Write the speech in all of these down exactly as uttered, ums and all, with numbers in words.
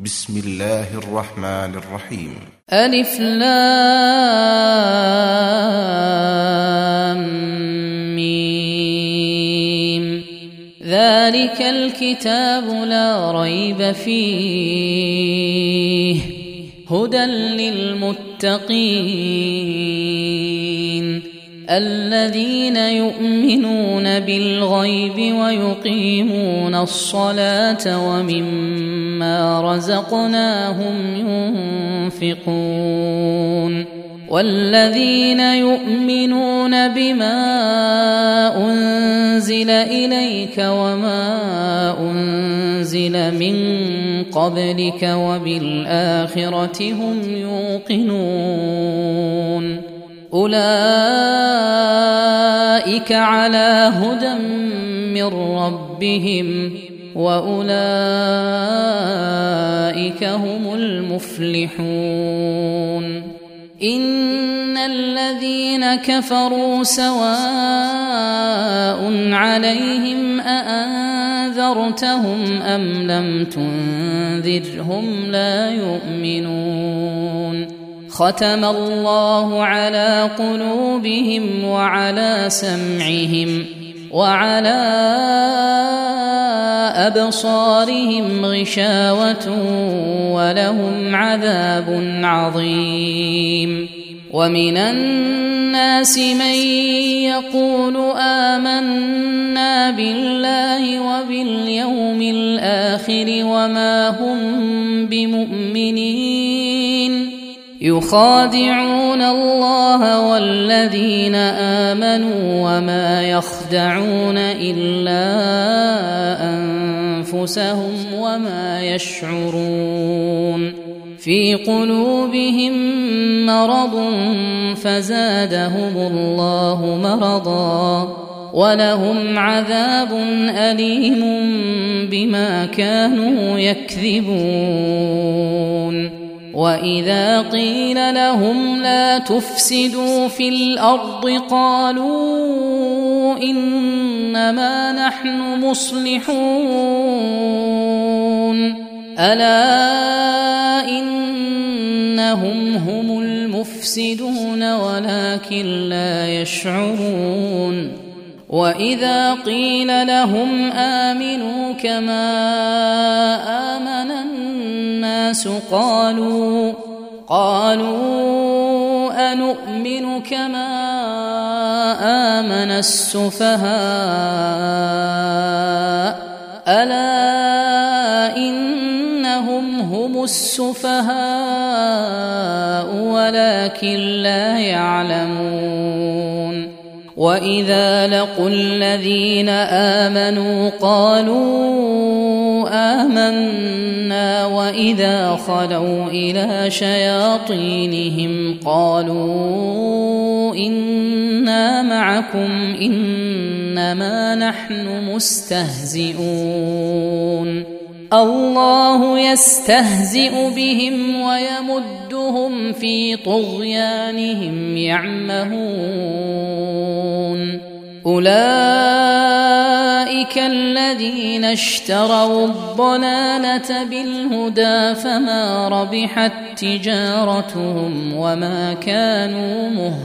بسم الله الرحمن الرحيم. ألف لام ميم. ذلك الكتاب لا ريب فيه هدى للمتقين الذين يؤمنون بالغيب ويقيمون الصلاة ومما رزقناهم ينفقون والذين يؤمنون بما أنزل إليك وما أنزل من قبلك وبالآخرة هم يوقنون أولئك على هدى من ربهم وأولئك هم المفلحون. إن الذين كفروا سواء عليهم أأنذرتهم أم لم تنذرهم لا يؤمنون. ختم الله على قلوبهم وعلى سمعهم وعلى أبصارهم غشاوة ولهم عذاب عظيم. ومن الناس من يقول آمنا بالله وباليوم الآخر وما هم بمؤمنين يخادعون الله والذين آمنوا وما يخدعون إلا أنفسهم وما يشعرون. في قلوبهم مرض فزادهم الله مرضا ولهم عذاب أليم بما كانوا يكذبون. وإذا قيل لهم لا تفسدوا في الأرض قالوا إنما نحن مصلحون ألا إنهم هم المفسدون ولكن لا يشعرون. وإذا قيل لهم آمنوا كما آمن الناس قالوا قالوا أنؤمن كما آمن السفهاء ألا إنهم هم السفهاء ولكن لا يعلمون. وإذا لقوا الذين آمنوا قالوا آمنا وإذا خلوا إلى شياطينهم قالوا إنا معكم إنما نحن مستهزئون. الله يستهزئ بهم ويمدهم في طغيانهم يعمهون. أولئك الذين اشتروا الضلالة بالهدى فما ربحت تجارتهم وما كانوا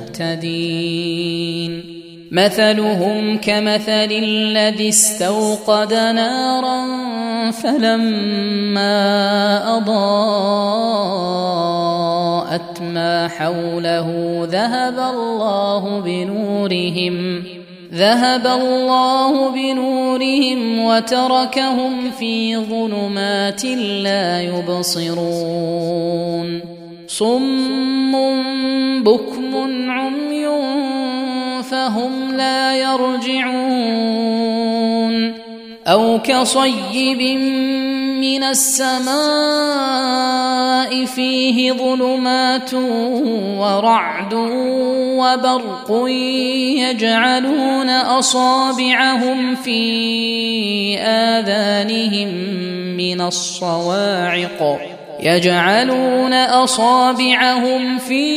مهتدين. مثلهم كمثل الذي استوقد نارا فلما أضاءت ما حوله ذهب الله بنورهم ذهب الله بنورهم وتركهم في ظلمات لا يبصرون. صم بكم عمي فهم لا يرجعون. أو كصيب من السماء فيه ظلمات ورعد وبرق يجعلون أصابعهم في آذانهم من الصواعق يجعلون أصابعهم في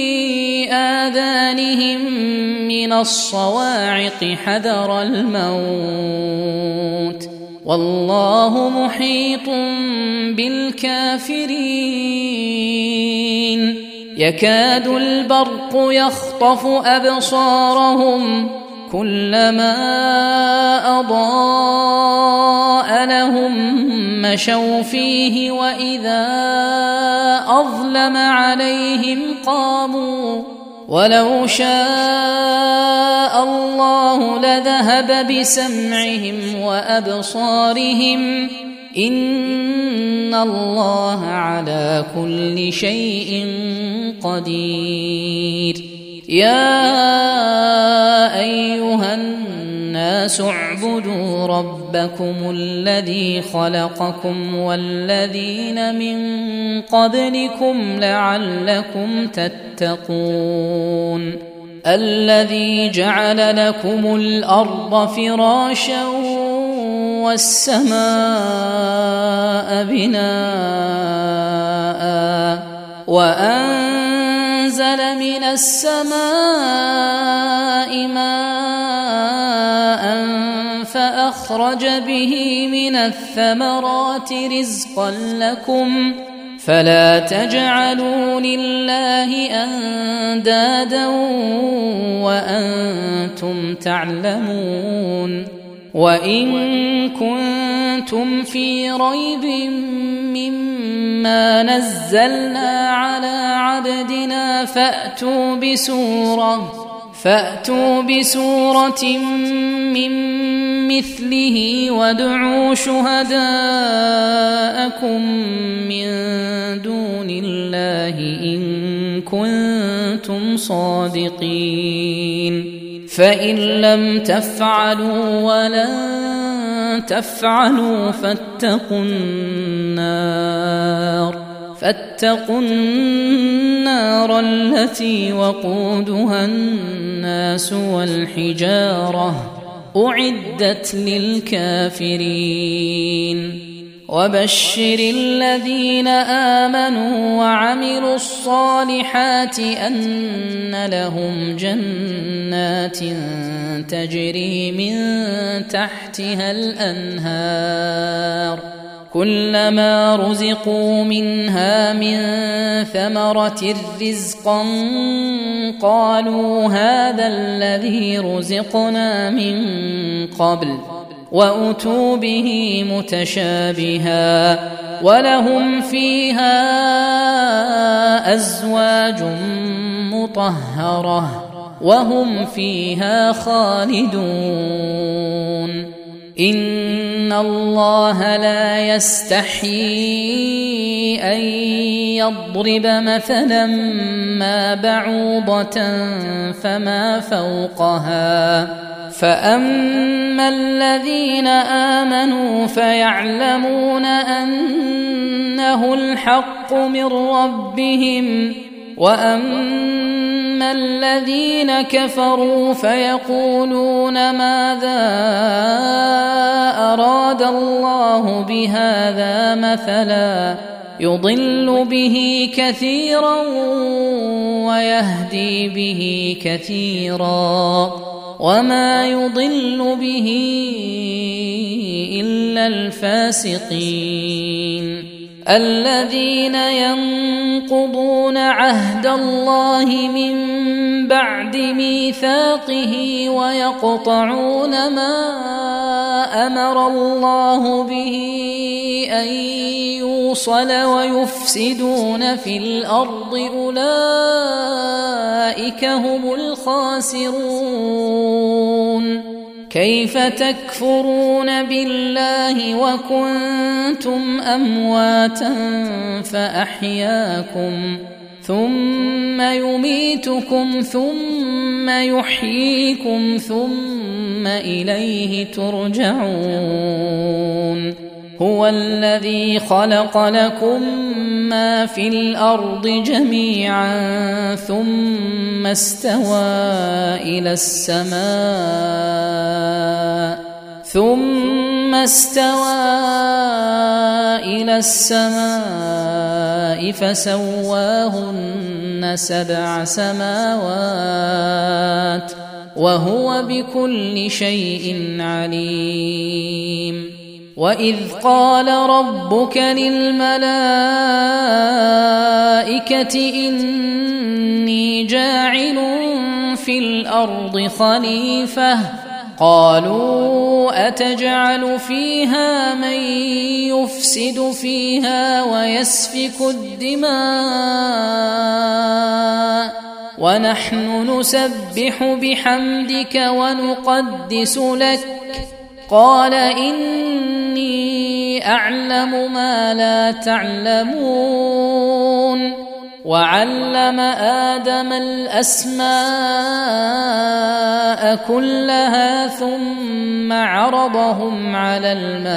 آذانهم من الصواعق حذر الموت والله محيط بالكافرين يكاد البرق يخطف أبصارهم كلما أضاء لهم مشوا فيه وإذا أظلم عليهم قاموا ولو شاء الله لذهب بسمعهم وأبصارهم إن الله على كل شيء قدير يا أيها الناس اعبدوا ربكم الذي خلقكم والذين من قبلكم لعلكم تتقون الذي جعل لكم الأرض فراشا والسماء بناء وأنزل من السماء ماء فأخرج به من الثمرات رزقا لكم فلا تجعلوا لله أندادا وأنتم تعلمون وإن كنتم في ريب مما نزلنا على عبدنا فأتوا بسورة فأتوا بسورة من مثله وادعوا شهداءكم من دون الله إن كنتم صادقين فإن لم تفعلوا ولن تفعلوا فاتقوا النار فاتقوا النار التي وقودها الناس والحجارة أعدت للكافرين وبشر الذين آمنوا وعملوا الصالحات أن لهم جنات تجري من تحتها الأنهار كلما رزقوا منها من ثمرة رزقا قالوا هذا الذي رزقنا من قبل وأتوا به متشابها ولهم فيها أزواج مطهرة وهم فيها خالدون إن الله لا يستحيي أن يضرب مثلا ما بعوضة فما فوقها فأما الذين آمنوا فيعلمون أنه الحق من ربهم وأما الذين كفروا فيقولون ماذا أراد الله بهذا مثلا يضل به كثيرا ويهدي به كثيرا وما يضل به إلا الفاسقين الذين ينقضون عهد الله من بعد ميثاقه ويقطعون ما أمر الله به أن يوصل ويفسدون في الأرض أولئك هم الخاسرون كيف تكفرون بالله وكنتم أمواتا فأحياكم ثم يميتكم ثم يحييكم ثم إليه ترجعون هو الذي خلق لكم ما في الأرض جميعا ثم استوى إلى السماء ثم استوى إلى السماء فسواهن سبع سماوات وهو بكل شيء عليم وإذ قال ربك للملائكة إني جاعل في الأرض خليفة قالوا أتجعل فيها من يفسد فيها ويسفك الدماء ونحن نسبح بحمدك ونقدس لك قال إني أعلم ما لا تعلمون وعلم آدم الأسماء كلها ثم عرضهم على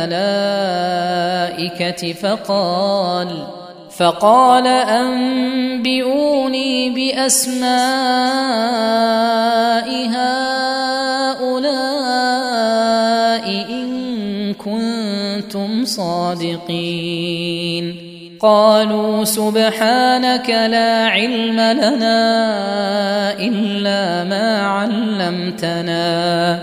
الملائكة فقال فقال أنبئوني بأسماء هؤلاء إن كنتم صادقين قالوا سبحانك لا علم لنا إلا ما علمتنا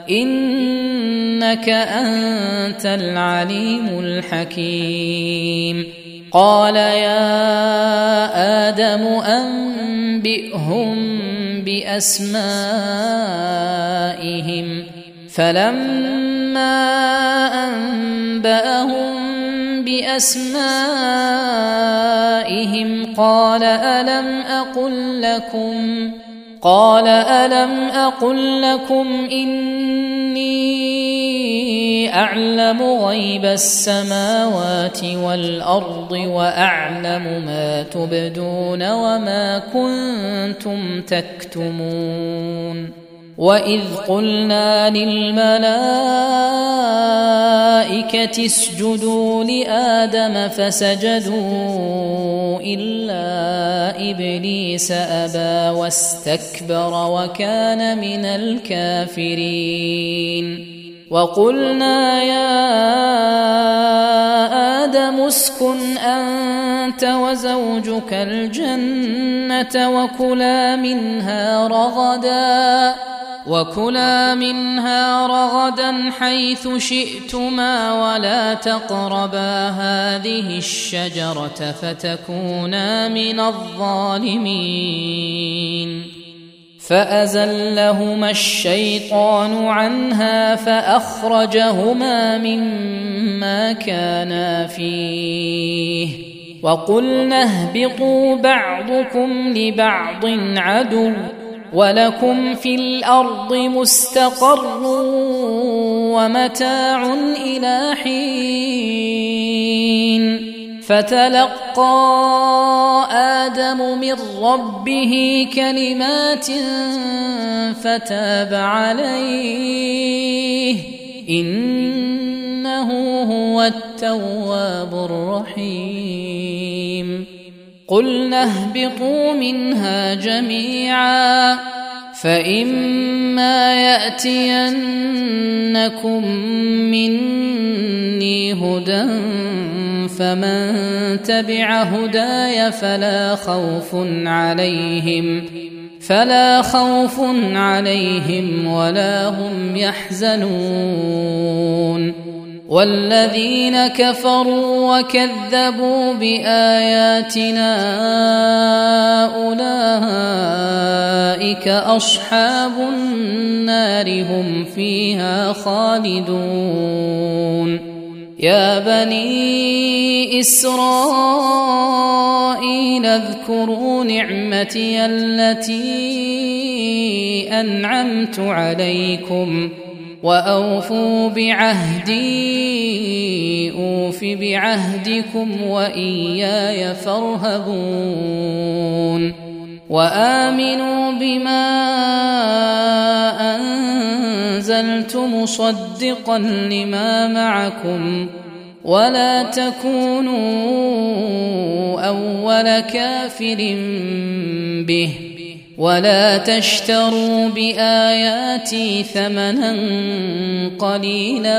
إنك أنت العليم الحكيم قال يا آدم أنبئهم بأسمائهم فلما أنبأهم بأسمائهم قال ألم أقل لكم قال ألم أقل لكم إني أعلم غيب السماوات والأرض وأعلم ما تبدون وما كنتم تكتمون وإذ قلنا للملائكة اسجدوا لآدم فسجدوا إلا إبليس أبى واستكبر وكان من الكافرين وقلنا يا آدم اسكن أنت وزوجك الجنة وكلا منها رغدا وكلا منها رغدا حيث شئتما ولا تقربا هذه الشجرة فتكونا من الظالمين فأزلهما الشيطان عنها فأخرجهما مما كانا فيه وقلنا اهبطوا بعضكم لبعض عدو ولكم في الأرض مستقر ومتاع إلى حين فتلقى آدم من ربه كلمات فتاب عليه إنه هو التواب الرحيم قلنا اهبطوا منها جميعا فإما يأتينكم مني هدى فمن تبع هداي فلا خوف عليهم فلا خوف عليهم ولا هم يحزنون والذين كفروا وكذبوا بآياتنا أولئك أصحاب النار هم فيها خالدون يا بني إسرائيل اذكروا نعمتي التي أنعمت عليكم وأوفوا بعهدي أوف بعهدكم وإياي فارهبون وآمنوا بما أنزلت مصدقا لما معكم ولا تكونوا أول كافر به ولا تشتروا بآياتي ثمنا قليلا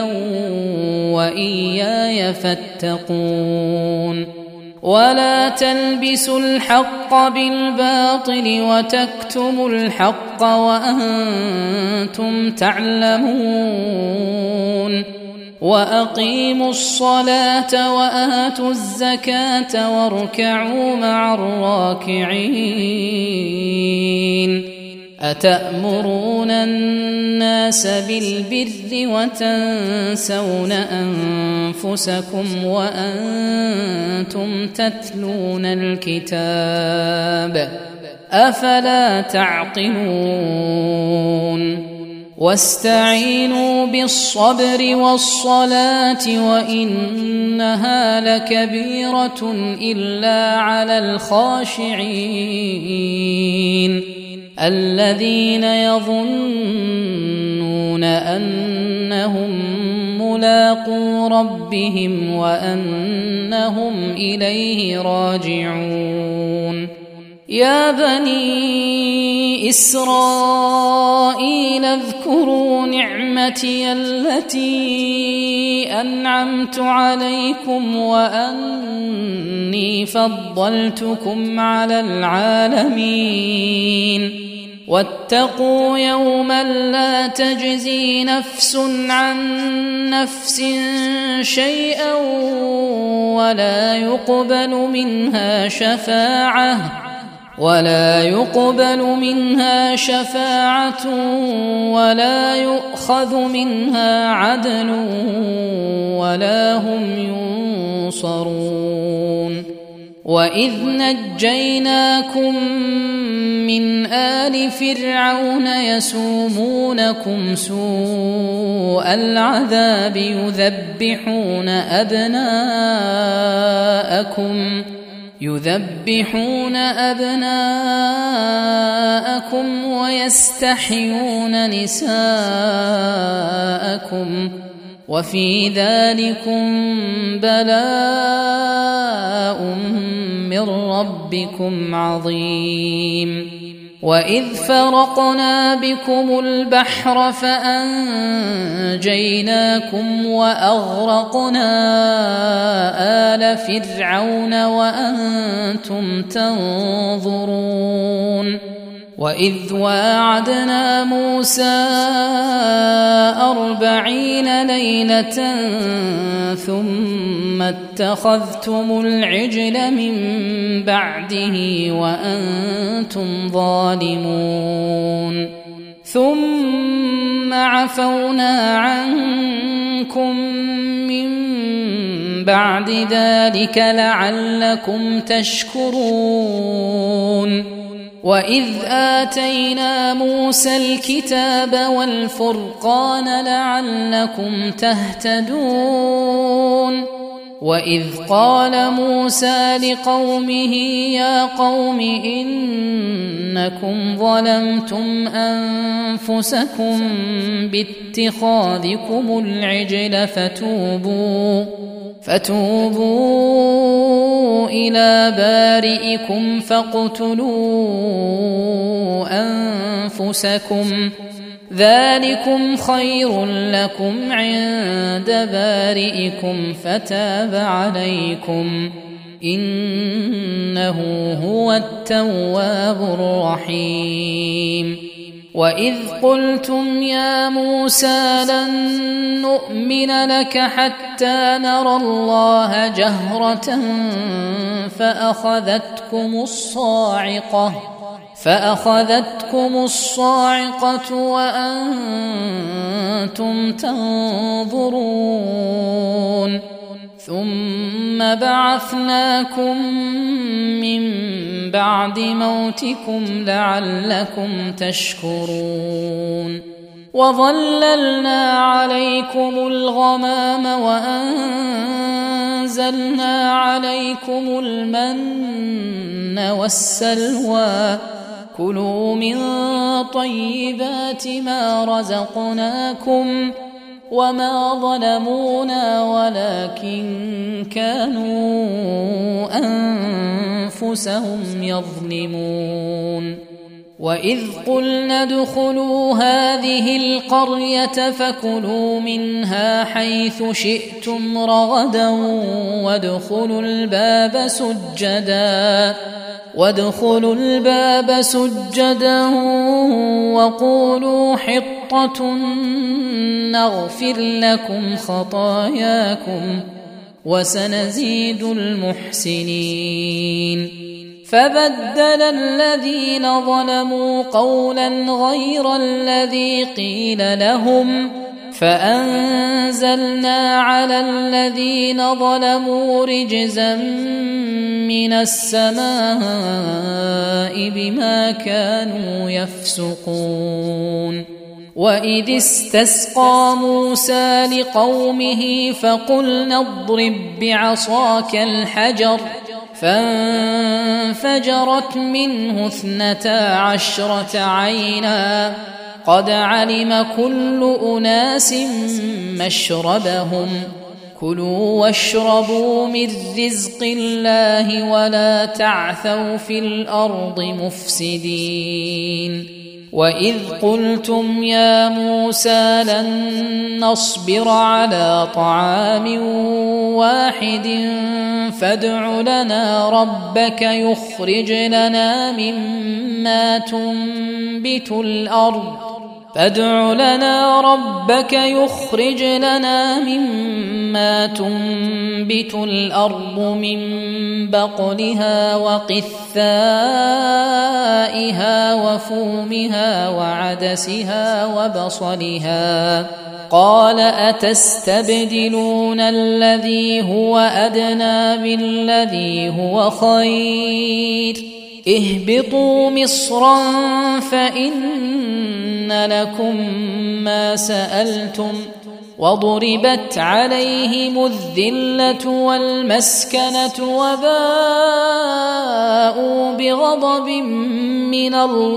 وإياي فاتقون ولا تلبسوا الحق بالباطل وتكتموا الحق وأنتم تعلمون وأقيموا الصلاة وآتوا الزكاة واركعوا مع الراكعين أتأمرون الناس بالبر وتنسون أنفسكم وأنتم تتلون الكتاب أفلا تعقلون واستعينوا بالصبر والصلاة وإنها لكبيرة إلا على الخاشعين الذين يظنون أنهم ملاقو ربهم وأنهم إليه راجعون يا بني إسرائيل اذكروا نعمتي التي أنعمت عليكم وأني فضلتكم على العالمين واتقوا يوما لا تجزي نفس عن نفس شيئا ولا يقبل منها شفاعة ولا يقبل منها شفاعة ولا يؤخذ منها عدل ولا هم ينصرون وإذ نجيناكم من آل فرعون يسومونكم سوء العذاب يذبحون أبناءكم يذبحون أبناءكم ويستحيون نساءكم وفي ذلكم بلاء من ربكم عظيم وإذ فرقنا بكم البحر فأنجيناكم وأغرقنا آل فرعون وأنتم تنظرون وإذ واعدنا موسى أربعين ليلة ثم اتخذتم العجل من بعده وأنتم ظالمون ثم عفونا عنكم من بعد ذلك لعلكم تشكرون وإذ آتينا موسى الكتاب والفرقان لعلكم تهتدون وإذ قال موسى لقومه يا قوم إنكم ظلمتم أنفسكم باتخاذكم العجل فتوبوا فتوبوا إلى بارئكم فاقتلوا أنفسكم ذلكم خير لكم عند بارئكم فتاب عليكم إنه هو التواب الرحيم وإذ قلتم يا موسى لن نؤمن لك حتى نرى الله جهرة فأخذتكم الصاعقة فأخذتكم الصاعقة وأنتم تنظرون ثم بعثناكم من بعد موتكم لعلكم تشكرون وظللنا عليكم الغمام وأنزلنا عليكم المن والسلوى كلوا من طيبات ما رزقناكم وما ظلمونا ولكن كانوا أنفسهم يظلمون وإذ قلنا ادخلوا هذه القرية فكلوا منها حيث شئتم رغدا وادخلوا الباب سجدا وادخلوا الباب سجدا وقولوا حطة نغفر لكم خطاياكم وسنزيد المحسنين. فبدل الذين ظلموا قولا غير الذي قيل لهم فأنزلنا على الذين ظلموا رجزا من السماء بما كانوا يفسقون. وإذ استسقى موسى لقومه فقلنا اضرب بعصاك الحجر فانفجرت منه اثنتا عشرة عينا قد علم كل أناس مشربهم كلوا واشربوا من رزق الله ولا تعثوا في الأرض مفسدين. وإذ قلتم يا موسى لن نصبر على طعام واحد فادع لنا ربك يخرج لنا مما تنبت الأرض فادع لنا ربك يخرج لنا مما تنبت الأرض من بقلها وقثائها وفومها وعدسها وبصلها قال أتستبدلون الذي هو أدنى بالذي هو خير اهبطوا مصرا فإن لكم ما سألتم وضربت عليهم الذلة والمسكنة وباءوا بغضب من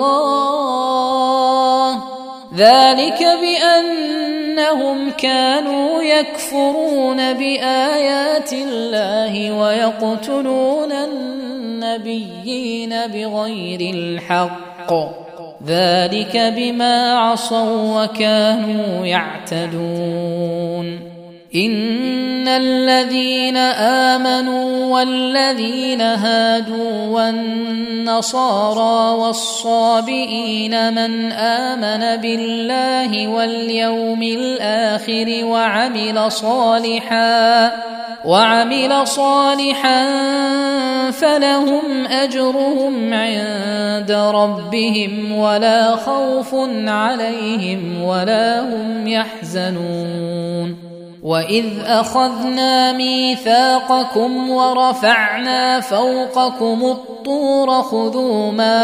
الله ذلك بأنهم كانوا يكفرون بآيات الله ويقتلون النبيين بغير الحق ذلك بما عصوا وكانوا يعتدون. إن الذين آمنوا والذين هادوا والنصارى والصابئين من آمن بالله واليوم الآخر وعمل صالحا وعمل صالحا فلهم أجرهم عند ربهم ولا خوف عليهم ولا هم يحزنون. وإذ أخذنا ميثاقكم ورفعنا فوقكم الطور خذوا ما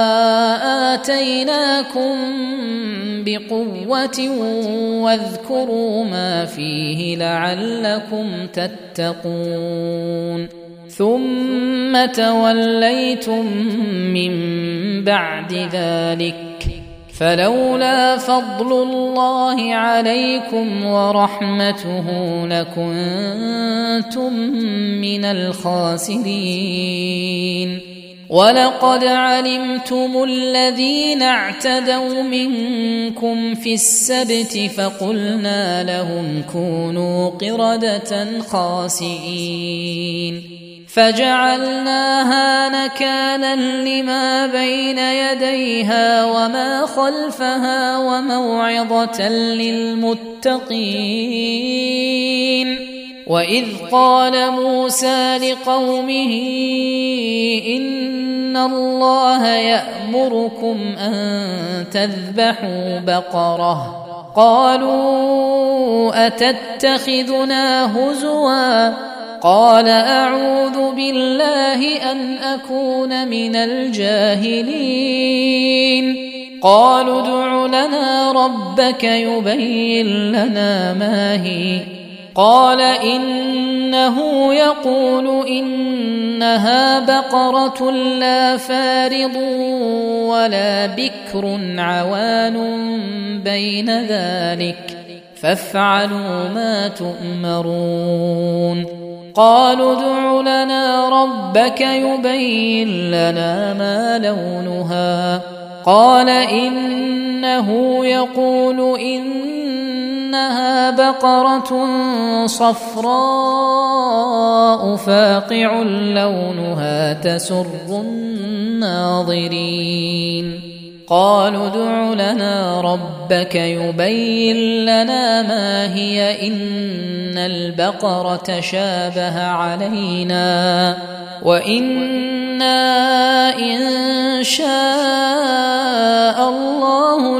آتيناكم بقوة واذكروا ما فيه لعلكم تتقون. ثم توليتم من بعد ذلك فلولا فضل الله عليكم ورحمته لكنتم من الخاسرين. ولقد علمتم الذين اعتدوا منكم في السبت فقلنا لهم كونوا قردة خاسئين فجعلناها نكالا لما بين يديها وما خلفها وموعظة للمتقين. وإذ قال موسى لقومه إن الله يأمركم أن تذبحوا بقرة قالوا أتتخذنا هزوا قال أعوذ بالله أن أكون من الجاهلين. قالوا ادع لنا ربك يبين لنا ما هي قال إنه يقول إنها بقرة لا فارض ولا بكر عوان بين ذلك فافعلوا ما تؤمرون. قالوا ادع لنا ربك يبين لنا ما لونها قال إنه يقول إنها بقرة صفراء فاقع لونها تسر الناظرين قالوا ادع لنا ربك يبين لنا ما هي إن البقرة شابه علينا وإنا إن شاء الله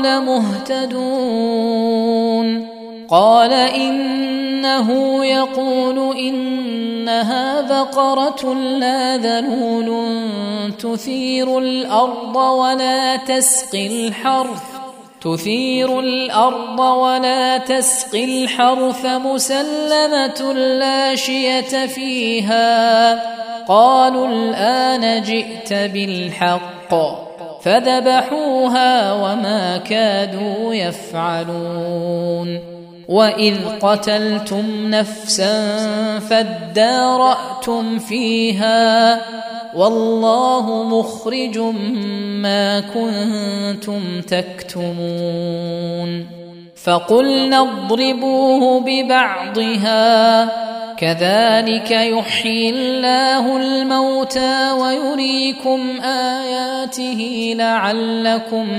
لمهتدون قال إنه يقول إنها بقرة لا ذلول تثير الأرض ولا تسقي الحرث تثير الأرض ولا تسقي الحرث مسلمة لا شية فيها قالوا الآن جئت بالحق فذبحوها وما كادوا يفعلون وإذ قتلتم نفسا فادارأتم فيها والله مخرج ما كنتم تكتمون فقلنا اضربوه ببعضها كذلك يحيي الله الموتى ويريكم آياته لعلكم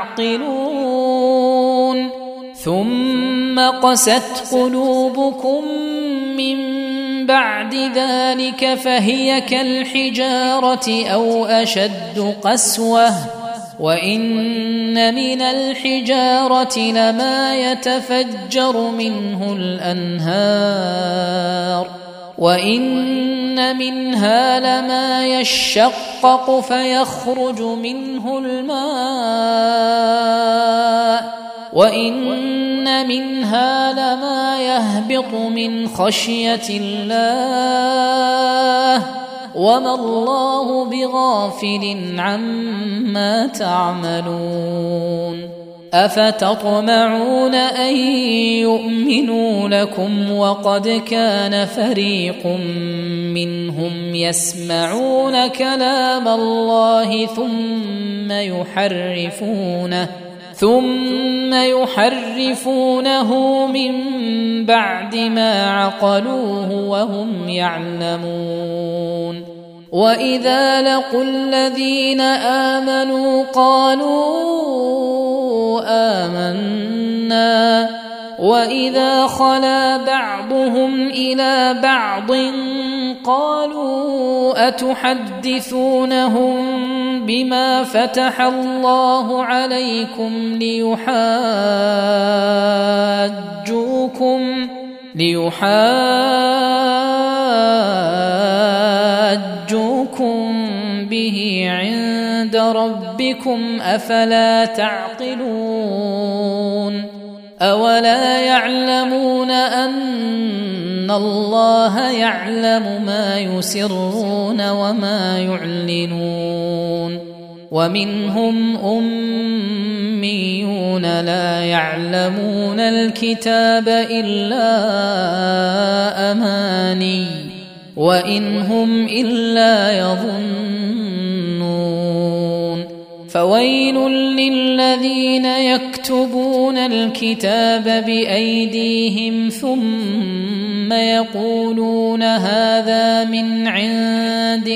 تعقلون ثم قست قلوبكم من بعد ذلك فهي كالحجارة أو أشد قسوة وإن من الحجارة لما يتفجر منه الأنهار وإن منها لما يشقق فيخرج منه الماء وإن منها لما يهبط من خشية الله وما الله بغافل عما تعملون أفتطمعون أن يؤمنوا لكم وقد كان فريق منهم يسمعون كلام الله ثم يحرفونه ثم يحرفونه من بعد ما عقلوه وهم يعلمون وإذا لقوا الذين آمنوا قالوا آمنا وإذا خلا بعضهم إلى بعض قالوا أتحدثونهم بما فتح الله عليكم ليحاجوكم ليحاجوكم به عند ربكم أفلا تعقلون أولا يعلمون أن الله يعلم ما يسرون وما يعلنون ومنهم أميون لا يعلمون الكتاب إلا أماني وإن هم إلا يظنون فويل للذين يكتبون الكتاب بأيديهم ثم يقولون هذا من عند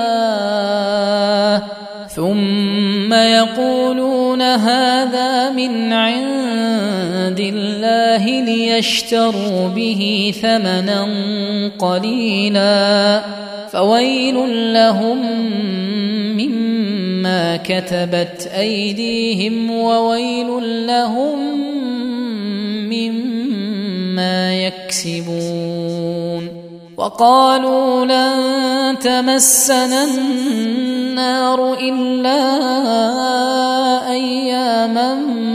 الله ثم يقولون هذا من عند الله ليشتروا به ثمنا قليلا فويل لهم مما كتبت أيديهم وويل لهم مما يكسبون وقالوا لن تمسنا النار إلا أياما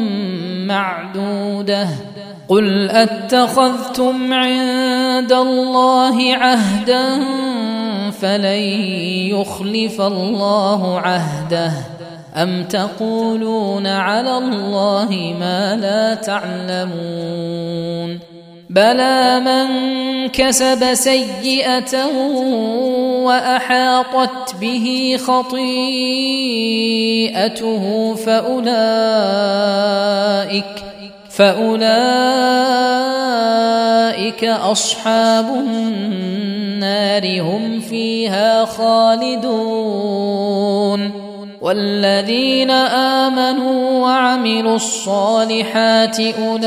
معدودة قل أتخذتم عند الله عهدا فلن يخلف الله عهده أم تقولون على الله ما لا تعلمون بلى من كسب سيئة وأحاطت به خطيئته فأولئك فأولئك أصحاب النار هم فيها خالدون والذين آمنوا وعملوا الصالحات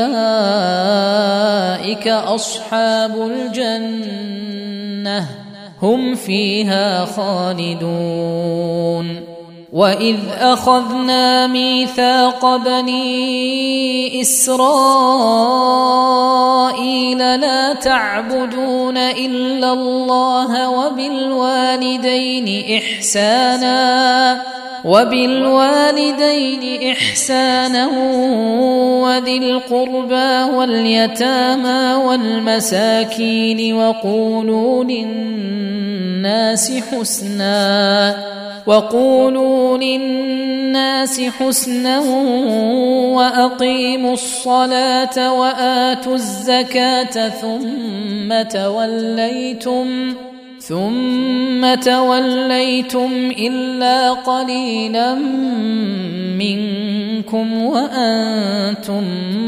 أولئك أصحاب الجنة هم فيها خالدون وإذ أخذنا ميثاق بني إسرائيل لا تعبدون إلا الله وبالوالدين إحسانا وبالوالدين إحسانا وذي القربى واليتامى والمساكين وقولوا للناس حسنا وقولوا للناس حسنا وأقيموا الصلاة وآتوا الزكاة ثم توليتم ثم توليتم إلا قليلا منكم وأنتم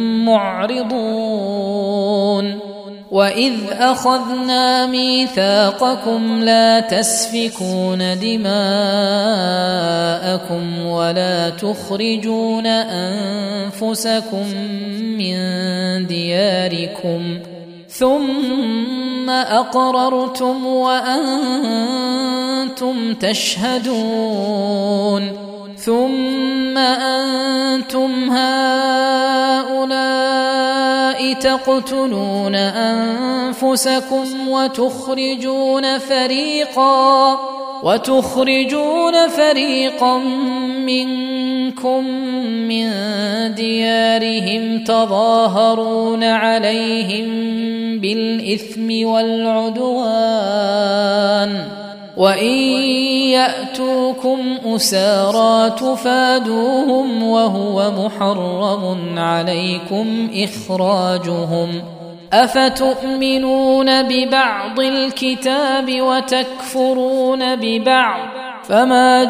معرضون وإذ أخذنا ميثاقكم لا تسفكون دماءكم ولا تخرجون أنفسكم من دياركم ثم أقررتم وأنتم تشهدون ثم أنتم هؤلاء تقتلون أنفسكم وتخرجون فريقا وتخرجون فريقا منكم من ديارهم تظاهرون عليهم بالإثم والعدوان وإن يأتوكم أسارى تفادوهم وهو محرم عليكم إخراجهم أفتؤمنون ببعض الكتاب وتكفرون ببعض فما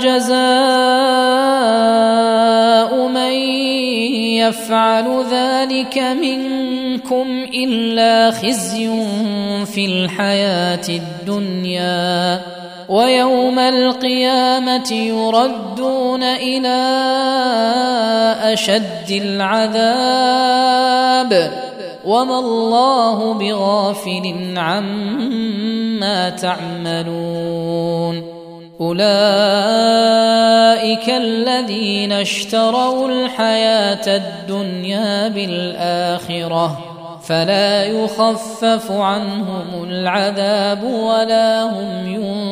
جزاء من يفعل ذلك منكم إلا خزي في الحياة الدنيا ويوم القيامة يردون إلى أشد العذاب وما الله بغافل عما تعملون أولئك الذين اشتروا الحياة الدنيا بالآخرة فلا يخفف عنهم العذاب ولا هم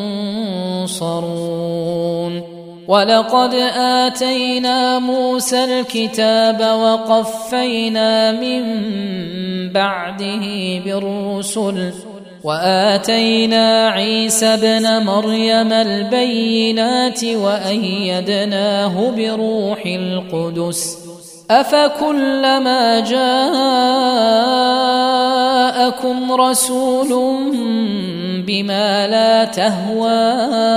ينصرون ولقد آتينا موسى الكتاب وقفينا من بعده بالرسل وآتينا عيسى ابن مريم البينات وأيدناه بروح القدس أفكلما جاءكم رسول بما لا تهوى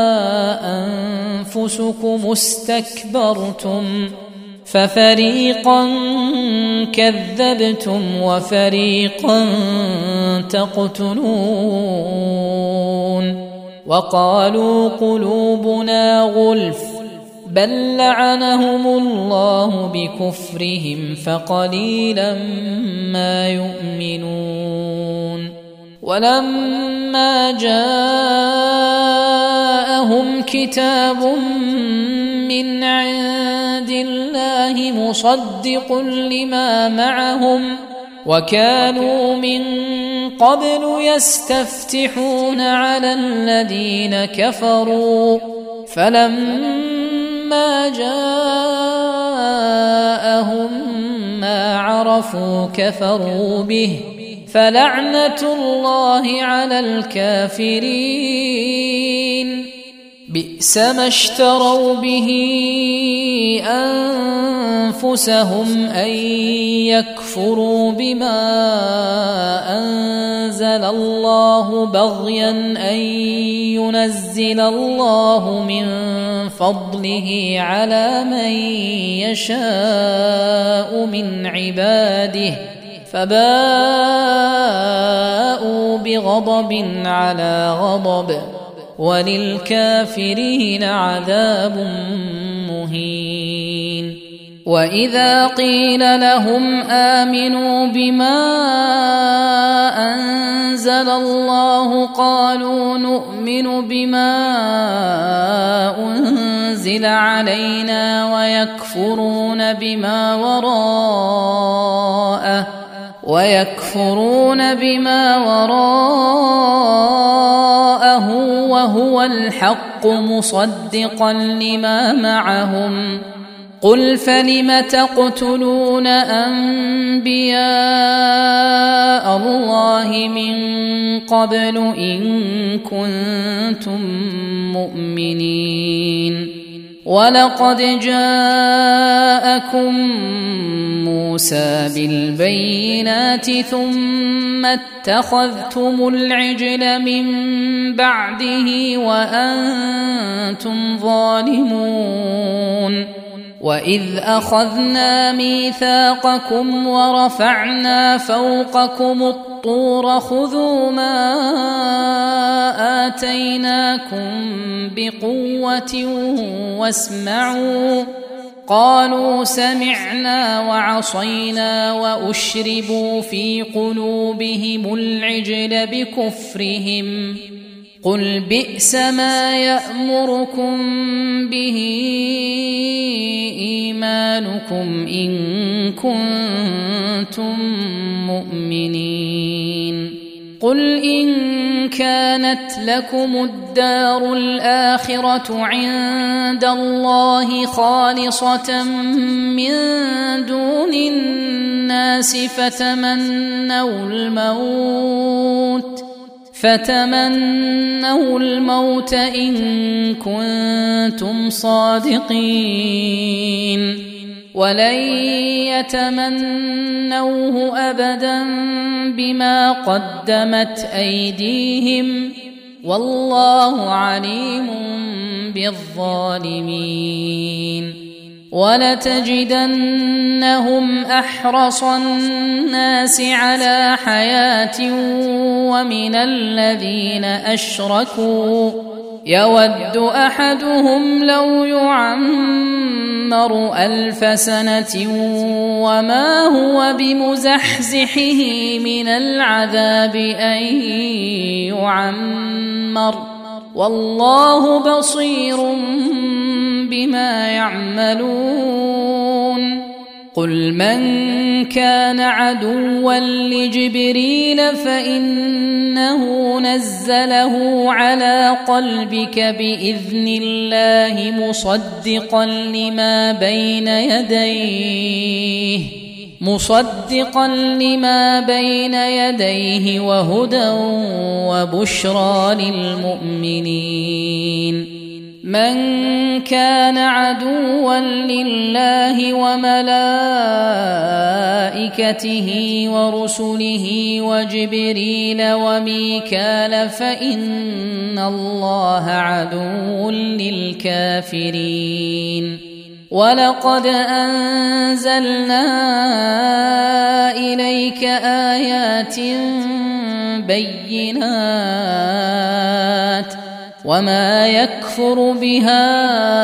أنفسكم استكبرتم ففريقا كذبتم وفريقا تقتلون وقالوا قلوبنا غلف بل لعنهم الله بكفرهم فقليلا ما يؤمنون ولما جاءهم كتاب من عند الله مصدق لما معهم وكانوا من قبل يستفتحون على الذين كفروا فلما جاءهم ما عرفوا كفروا به فلعنة الله على الكافرين بئس ما اشتروا به أنفسهم أن يكفروا بما أنزل الله بغيا أن ينزل الله من فضله على من يشاء من عباده فباءوا بغضب على غضب وللكافرين عذاب مهين. وإذا قيل لهم آمنوا بما أنزل الله قالوا نؤمن بما أنزل علينا ويكفرون بما وراءه ويكفرون بما وراءه وهو الحق مصدقا لما معهم قل فلم تقتلون أنبياء الله من قبل إن كنتم مؤمنين ولقد جاءكم موسى بالبينات ثم اتخذتم العجل من بعده وأنتم ظالمون وإذ أخذنا ميثاقكم ورفعنا فوقكم الطور خذوا ما آتيناكم بقوة واسمعوا قالوا سمعنا وعصينا وأشربوا في قلوبهم العجل بكفرهم قل بئس ما يأمركم به إيمانكم إن كنتم مؤمنين قل إن كانت لكم الدار الآخرة عند الله خالصة من دون الناس فتمنوا الموت فتمنوا الموت إن كنتم صادقين ولن يتمنوه أبدا بما قدمت أيديهم والله عليم بالظالمين ولتجدنهم أحرص الناس على حياة ومن الذين أشركوا يود أحدهم لو يعمر ألف سنة وما هو بمزحزحه من العذاب أن يعمر والله بصير بما يعملون قل من كان عدوا لجبريل فإنه نزله على قلبك بإذن الله مصدقا لما بين يديه مصدقا لما بين يديه وهدى وبشرى للمؤمنين من كان عدوا لله وملائكته ورسله وجبريل وميكال فإن الله عدو للكافرين ولقد أنزلنا إليك آيات بينات وما يكفر بها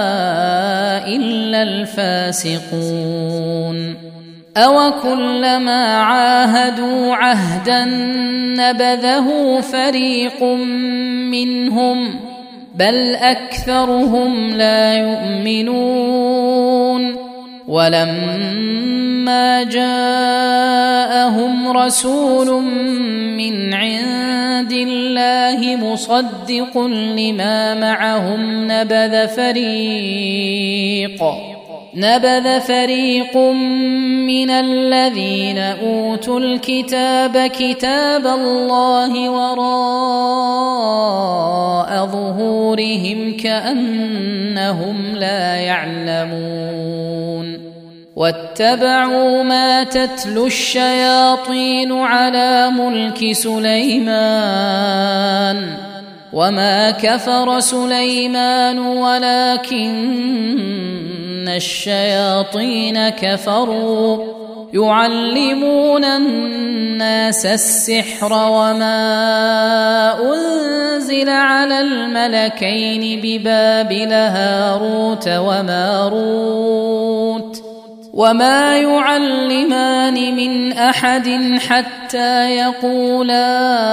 إلا الفاسقون أوكلما عاهدوا عهدا نبذه فريق منهم بل أكثرهم لا يؤمنون ولما جاءهم رسول من عند الله مصدق لما معهم نبذ فريق نبذ فريق من الذين أوتوا الكتاب كتاب الله وراء ظهورهم كأنهم لا يعلمون واتبعوا ما تتلو الشياطين على ملك سليمان وما كفر سليمان ولكن الشياطين كفروا يعلمون الناس السحر وما أنزل على الملكين ببابل هاروت وماروت وما يعلمان من أحد حتى يقولا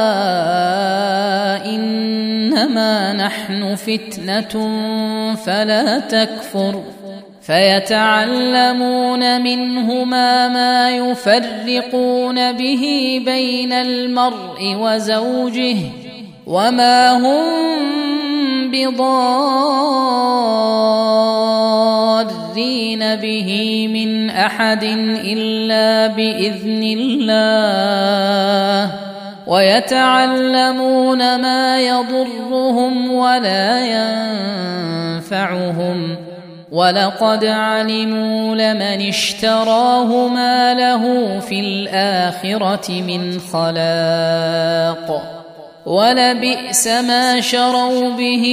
إنما نحن فتنة فلا تكفر فيتعلمون منهما ما يفرقون به بين المرء وزوجه وما هم بضارين به من أحد إلا بإذن الله ويتعلمون ما يضرهم ولا ينفعهم ولقد علموا لمن اشتراه ما له في الآخرة من خلاق ولبئس ما شروا به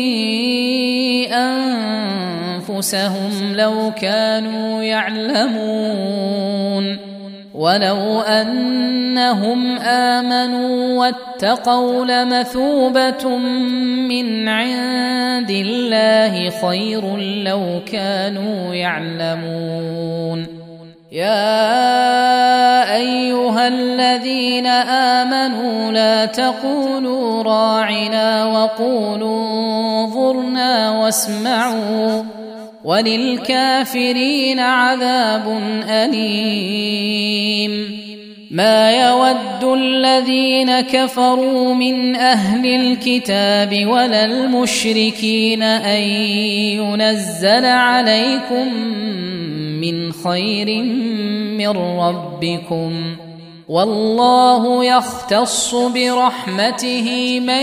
أنفسهم لو كانوا يعلمون ولو أنهم آمنوا واتقوا لمثوبة من عند الله خير لو كانوا يعلمون يا أيها الذين آمنوا لا تقولوا راعنا وقولوا انظرنا واسمعوا وللكافرين عذاب أليم ما يود الذين كفروا من أهل الكتاب ولا المشركين أن ينزل عليكم من خير من ربكم والله يختص برحمته من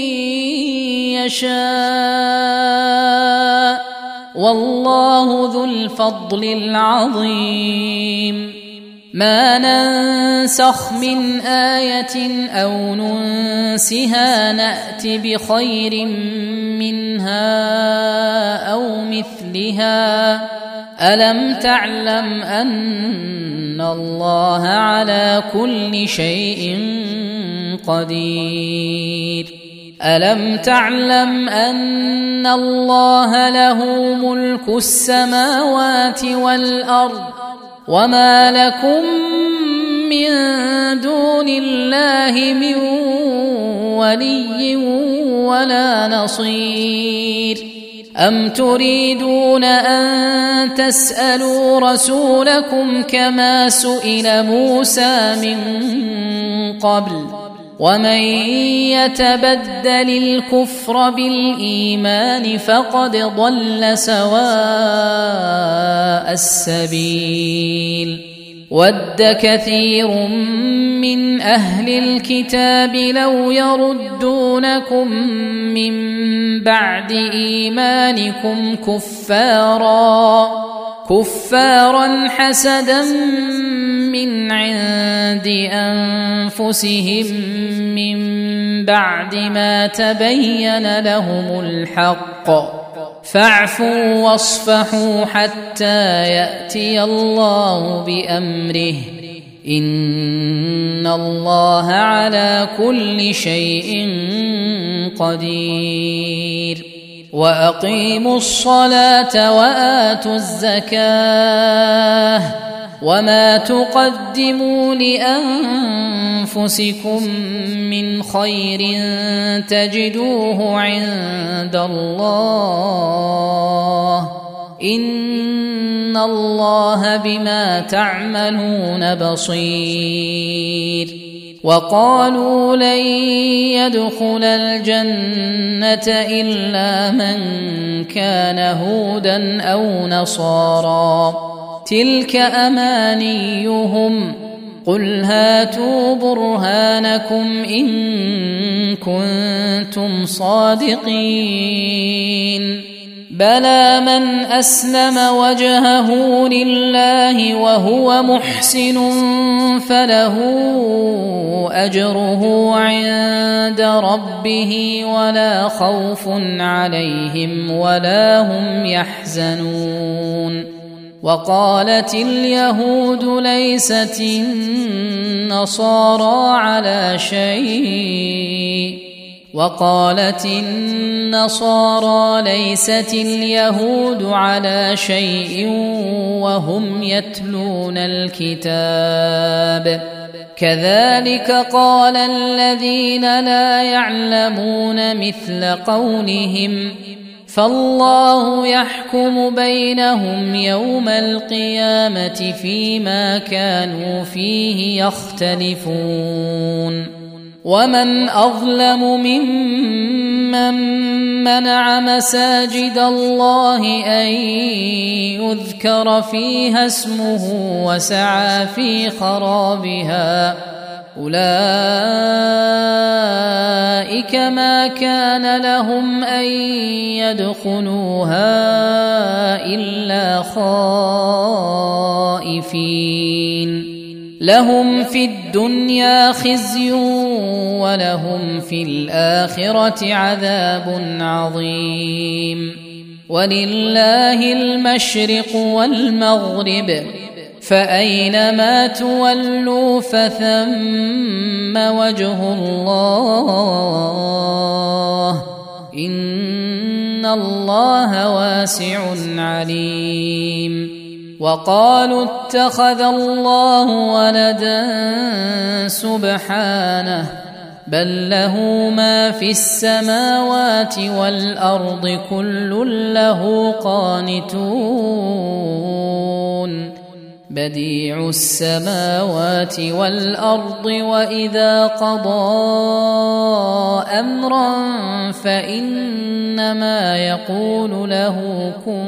يشاء والله ذو الفضل العظيم ما ننسخ من آية أو ننسها نأت بخير منها أو مثلها ألم تعلم أن الله على كل شيء قدير ألم تعلم أن الله له ملك السماوات والأرض وما لكم من دون الله من ولي ولا نصير أم تريدون أن تسألوا رسولكم كما سئل موسى من قبل ومن يتبدل الكفر بالإيمان فقد ضل سواء السبيل ود كثير من أهل الكتاب لو يردونكم من بعد إيمانكم كفارا كفارا حسدا من عند أنفسهم من بعد ما تبين لهم الحق فاعفوا واصفحوا حتى يأتي الله بأمره إن الله على كل شيء قدير وأقيموا الصلاة وآتوا الزكاة وما تقدموا لأنفسكم من خير تجدوه عند الله إن الله بما تعملون بصير وقالوا لن يدخل الجنة إلا من كان هودا أو نصارى تلك أمانيهم قل هاتوا برهانكم إن كنتم صادقين بلى من أسلم وجهه لله وهو محسن فله أجره عند ربه ولا خوف عليهم ولا هم يحزنون وقالت اليهود ليست النصارى على شيء وقالت النصارى ليست اليهود على شيء وهم يتلون الكتاب كذلك قال الذين لا يعلمون مثل قولهم فالله يحكم بينهم يوم القيامة فيما كانوا فيه يختلفون ومن أظلم ممن منع مساجد الله أن يذكر فيها اسمه وسعى في خرابها أولئك ما كان لهم أن يدخلوها إلا خائفين لهم في الدنيا خزي ولهم في الآخرة عذاب عظيم ولله المشرق والمغرب فأينما تولوا فثم وجه الله إن الله واسع عليم وقالوا اتخذ الله ولدا سبحانه بل له ما في السماوات والأرض كل له قانتون بديع السماوات والأرض وإذا قضى أمرا فإنما يقول له كن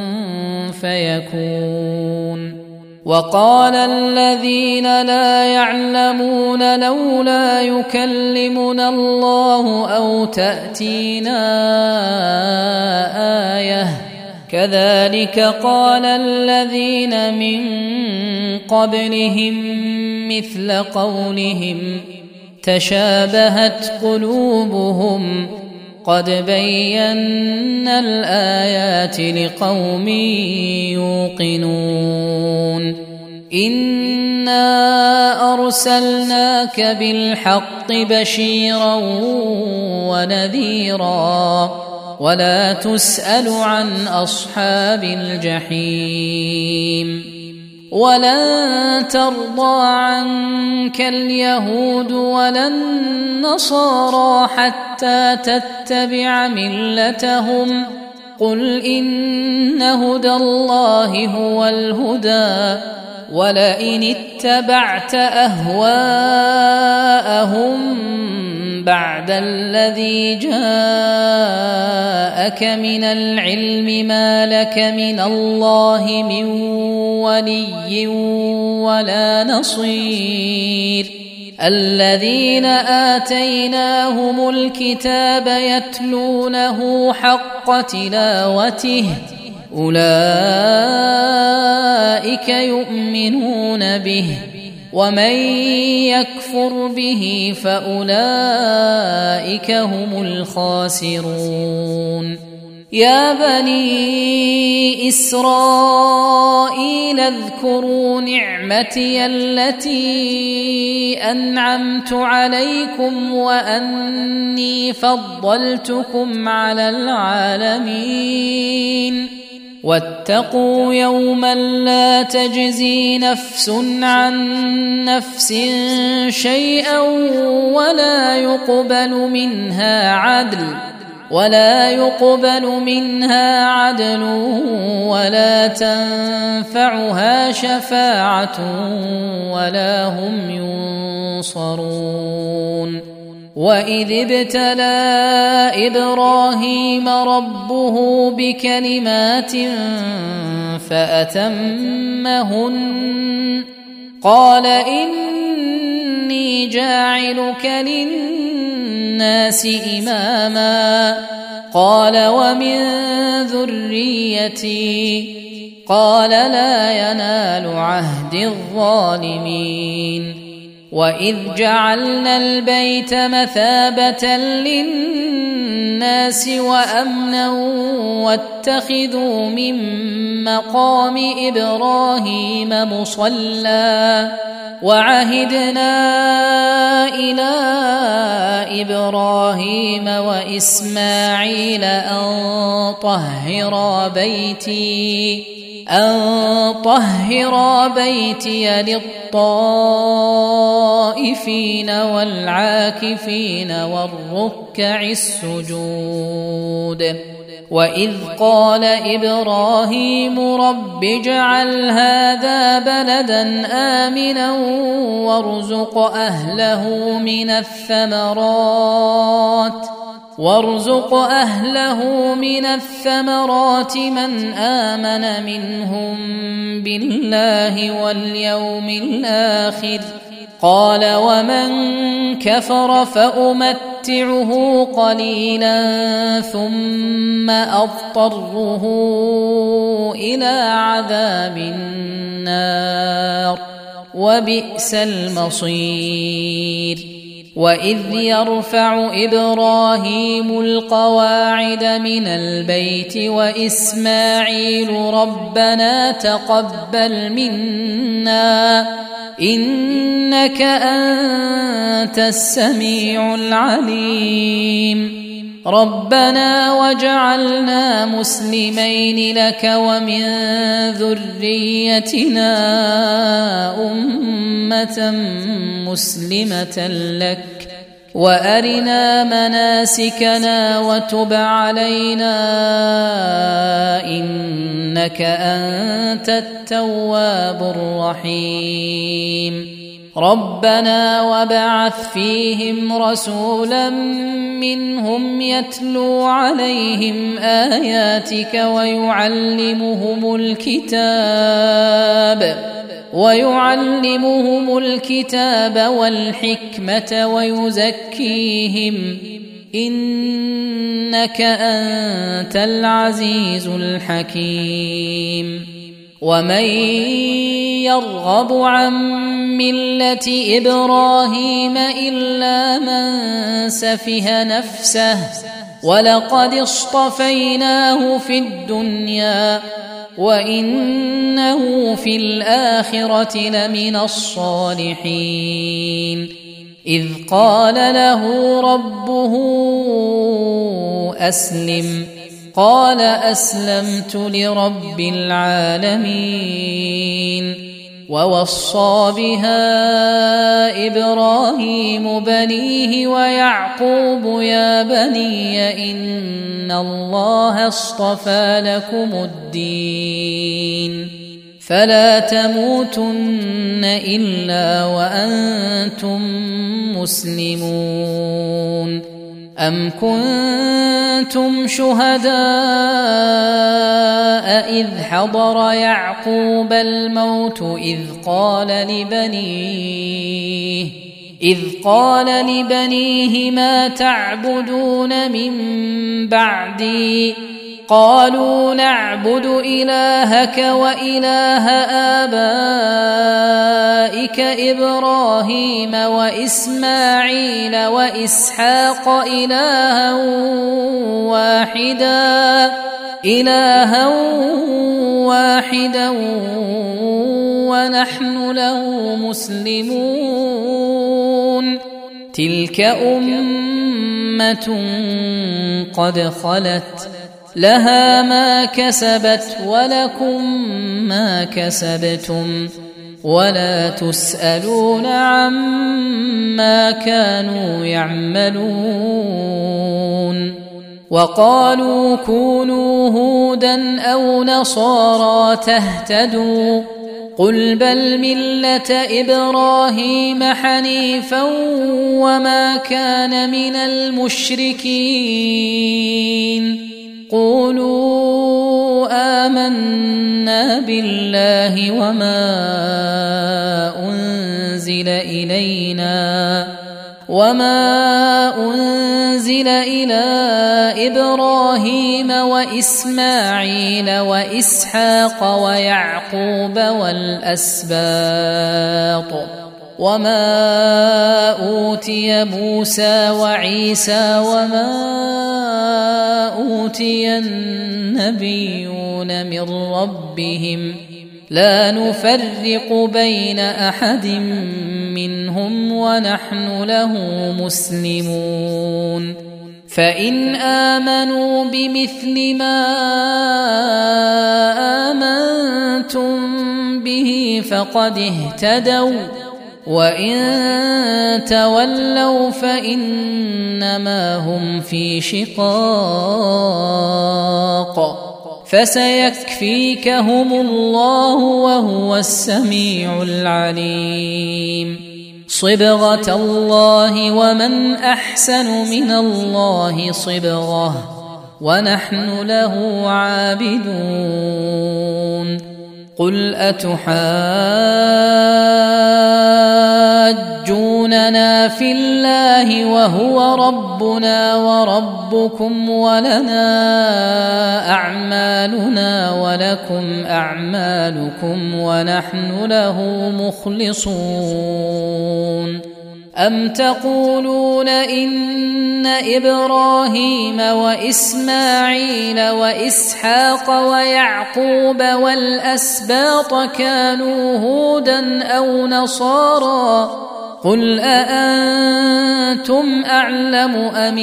فيكون وقال الذين لا يعلمون لولا يكلمنا الله أو تأتينا آية كذلك قال الذين من قبلهم مثل قولهم تشابهت قلوبهم قد بينا الآيات لقوم يوقنون إنا أرسلناك بالحق بشيرا ونذيرا ولا تسأل عن أصحاب الجحيم ولن ترضى عنك اليهود ولا النصارى حتى تتبع ملتهم قل إن هدى الله هو الهدى ولئن اتبعت أهواءهم بعد الذي جاءك من العلم ما لك من الله من ولي ولا نصير الذين آتيناهم الكتاب يتلونه حق تلاوته أولئك يؤمنون به ومن يكفر به فأولئك هم الخاسرون يا بني إسرائيل اذكروا نعمتي التي أنعمت عليكم وأني فضلتكم على العالمين واتقوا يوما لا تجزي نفس عن نفس شيئا ولا يقبل منها عدل ولا يقبل منها عدل ولا تنفعها شفاعة ولا هم ينصرون. وإذ ابتلى إبراهيم ربه بكلمات فأتمهن قال إني جاعلك للناس إماما قال ومن ذريتي قال لا ينال عهد الظالمين. وإذ جعلنا البيت مثابة للناس وأمنا واتخذوا من مقام إبراهيم مصلى وعهدنا إلى إبراهيم وإسماعيل أن طهرا بيتي أن طهرا بيتي للطائفين والعاكفين والركع السجود. وإذ قال إبراهيم رب اجعل هذا بلدا آمنا وارزق أهله من الثمرات وارزق أهله من الثمرات من آمن منهم بالله واليوم الآخر قال ومن كفر فأمتعه قليلا ثم أضطره إلى عذاب النار وبئس المصير. وإذ يرفع إبراهيم القواعد من البيت وإسماعيل ربنا تقبل منا إنك أنت السميع العليم ربنا وجعلنا مسلمين لك ومن ذريتنا أمة مسلمة لك وأرنا مناسكنا وتب علينا إنك أنت التواب الرحيم. ربنا وابعث فيهم رسولا منهم يتلو عليهم آياتك ويعلمهم الكتاب ويعلمهم الكتاب والحكمة ويزكيهم إنك أنت العزيز الحكيم. ومن يرغب عن ملة إبراهيم إلا من سفه نفسه ولقد اصطفيناه في الدنيا وإنه في الآخرة لمن الصالحين. إذ قال له ربه أسلم قال أسلمت لرب العالمين. ووصى بها إبراهيم بنيه ويعقوب يا بني إن الله اصطفى لكم الدين فلا تموتن إلا وأنتم مسلمون. أم كنتم شهداء إذ حضر يعقوب الموت إذ قال لبنيه إذ قال لبنيه ما تعبدون من بعدي قالوا نعبد إلهك وإله آبائك إبراهيم وإسماعيل وإسحاق إلها واحدا إلها واحدا ونحن له مسلمون. تلك أمة قد خلت لها ما كسبت ولكم ما كسبتم ولا تسألون عما كانوا يعملون. وقالوا كونوا هودا أو نصارى تهتدوا قل بل ملة إبراهيم حنيفا وما كان من المشركين قولوا آمنا بالله وما أنزل إلينا وما أنزل إلى إبراهيم وإسماعيل وإسحاق ويعقوب والأسباط وما أوتي موسى وعيسى وما أوتي النبيون من ربهم لا نفرق بين أحد منهم ونحن له مسلمون فإن آمنوا بمثل ما آمنتم به فقد اهتدوا وإن تولوا فإنما هم في شقاق فسيكفيكهم الله وهو السميع العليم صبغة الله ومن أحسن من الله صبغة ونحن له عابدون قل أتحاجوننا في الله وهو ربنا وربكم ولنا أعمالنا ولكم أعمالكم ونحن له مخلصون أم تقولون إن إبراهيم وإسماعيل وإسحاق ويعقوب والأسباط كانوا هودا أو نصارى قل أأنتم أعلم أم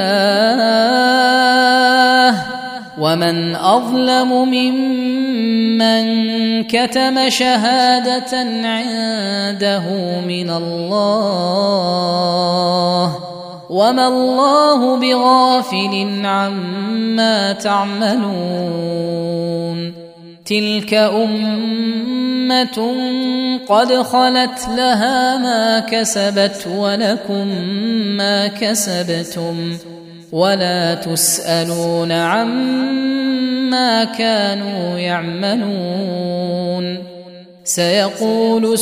الله ومن أظلم ممن كتم شهادة عنده من الله وما الله بغافل عما تعملون تلك أمة قد خلت لها ما كسبت ولكم ما كسبتم ولا تسألون عما كانوا يعملون سيقول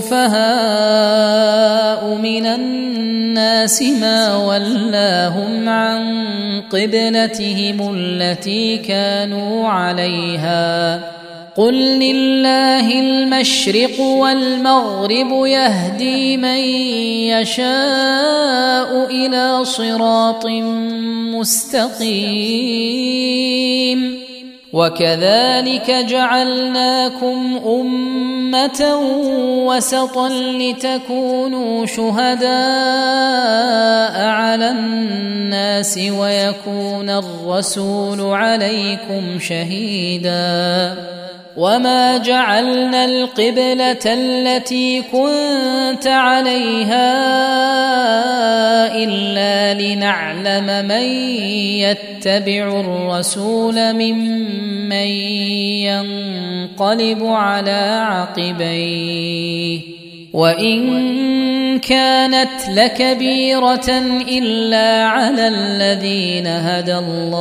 السفهاء من الناس ما ولاهم عن قبلتهم التي كانوا عليها قل لله المشرق والمغرب يهدي من يشاء إلى صراط مستقيم وكذلك جعلناكم أمة وسطا لتكونوا شهداء على الناس ويكون الرسول عليكم شهيدا وما جعلنا القبلة التي كنت عليها إلا لنعلم من يتبع الرسول ممن ينقلب على عقبيه وإن كانت لكبيرة إلا على الذين هدى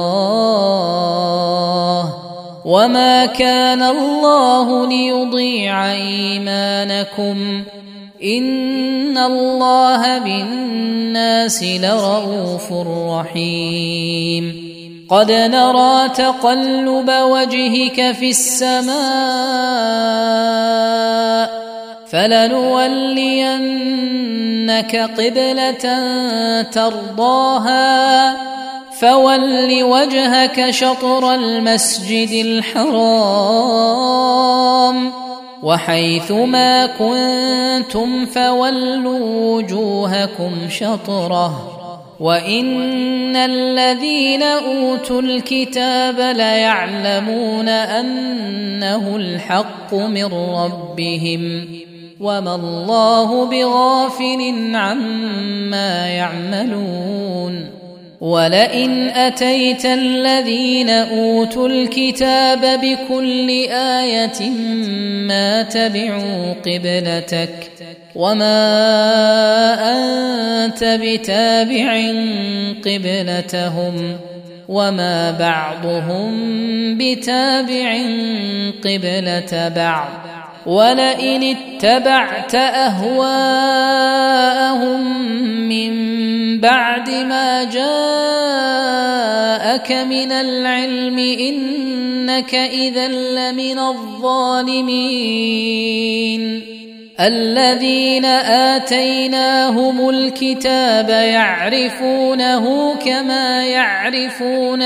الله وما كان الله ليضيع إيمانكم إن الله بالناس لرءوف رحيم قد نرى تقلب وجهك في السماء فلنولينك قبلة ترضاها فول وجهك شطر المسجد الحرام وحيث ما كنتم فولوا وجوهكم شطره وإن الذين أوتوا الكتاب ليعلمون أنه الحق من ربهم وما الله بغافل عما يعملون ولئن أتيت الذين أوتوا الكتاب بكل آية ما تبعوا قبلتك وما أنت بتابع قبلتهم وما بعضهم بتابع قبلة بعض ولئن اتبعت أهواءهم من بعد ما جاءك من العلم إنك إذا لمن الظالمين الذين آتيناهم الكتاب يعرفونه كما يعرفون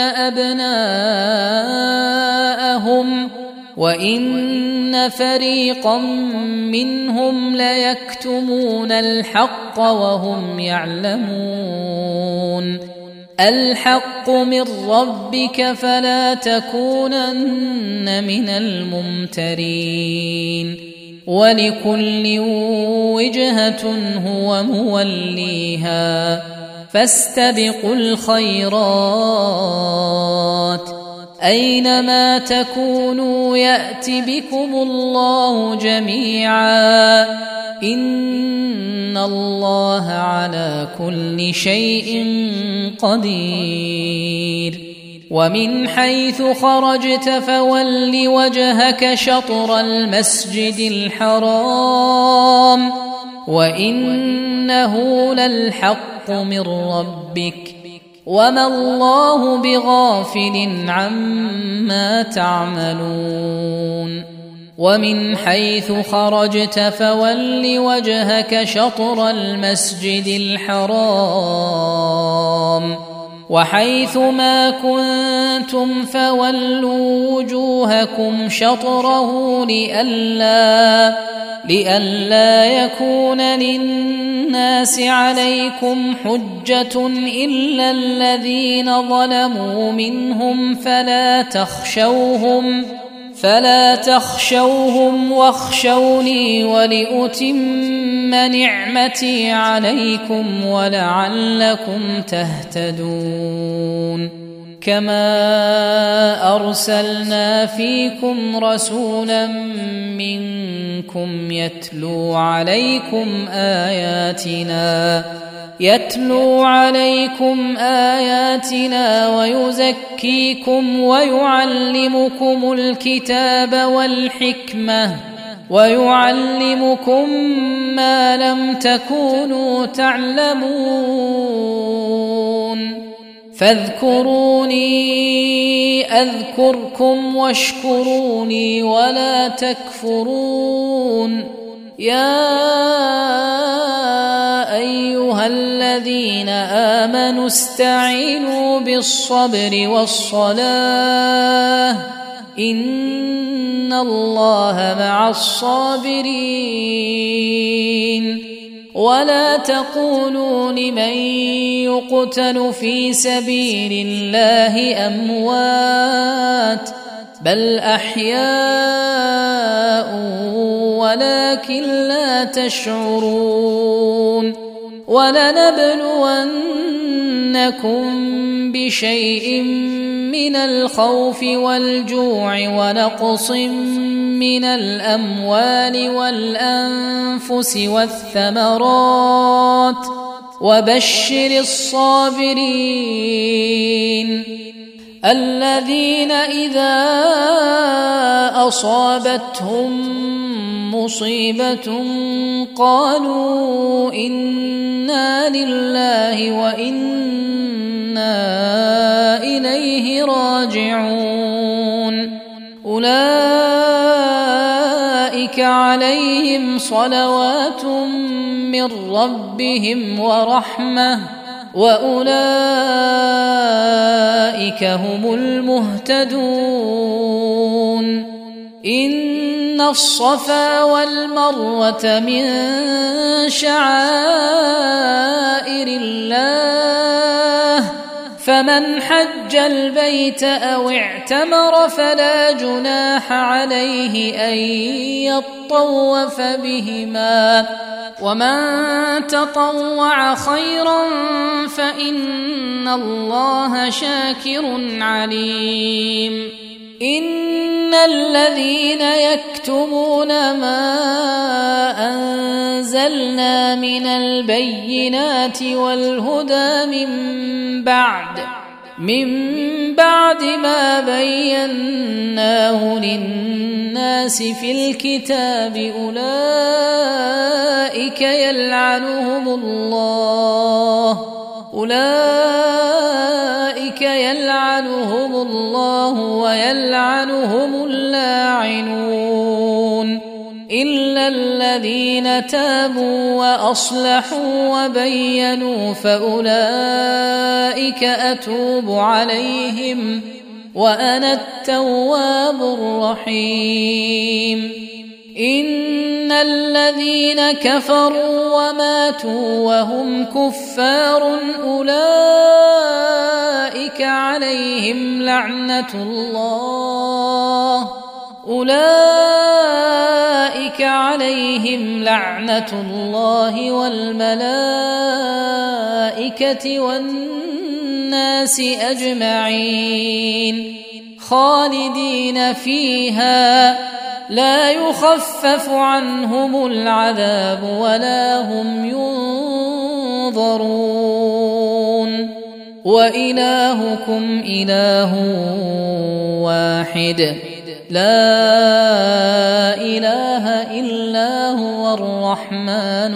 أبناءهم وإن فريقا منهم ليكتمون الحق وهم يعلمون الحق من ربك فلا تكونن من الممترين ولكل وجهة هو موليها فاستبقوا الخيرات أينما تكونوا يأت بكم الله جميعا إن الله على كل شيء قدير ومن حيث خرجت فول وجهك شطر المسجد الحرام وإنه للحق من ربك وما الله بغافل عما تعملون ومن حيث خرجت فول وجهك شطر المسجد الحرام وحيث ما كنتم فولوا وجوهكم شطره لئلا لئلا يكون للناس عليكم حجة إلا الذين ظلموا منهم فلا تخشوهم فلا تخشوهم واخشوني ولأتم نعمتي عليكم ولعلكم تهتدون كما أرسلنا فيكم رسولا منكم يتلو عليكم آياتنا يتلو عليكم آياتنا ويزكيكم ويعلمكم الكتاب والحكمة ويعلمكم ما لم تكونوا تعلمون فاذكروني أذكركم واشكروني ولا تكفرون يا أيها الذين آمنوا استعينوا بالصبر والصلاة إن الله مع الصابرين ولا تقولوا لمن يقتل في سبيل الله أموات بل أحياء ولكن لا تشعرون ولنبلونكم بشيء من الخوف والجوع ونقص من الأموال والأنفس والثمرات وبشر الصابرين الذين إذا أصابتهم مصيبة قالوا إنا لله وإنا إليه راجعون أولئك عليهم صلوات من ربهم ورحمة وأولئك هم المهتدون إن الصفا والمروة من شعائر الله فمن حج البيت أو اعتمر فلا جناح عليه أن يطوف بهما ومن تطوع خيرا فإن الله شاكر عليم إن الذين يكتمون ما أنزلنا من البينات والهدى من بعد من بعد ما بيناه للناس في الكتاب أولئك يلعنهم الله أولئك يلعنهم الله ويلعنهم اللاعنون إلا الذين تابوا وأصلحوا وبينوا فأولئك أتوب عليهم وأنا التواب الرحيم إن الذين كفروا وماتوا وهم كفار أولئك عليهم لعنة الله أولئك عليهم لعنة الله والملائكة والناس أجمعين خالدين فيها لا يخفف عنهم العذاب ولا هم ينظرون وإلهكم إله واحد لا إله إلا هو الرحمن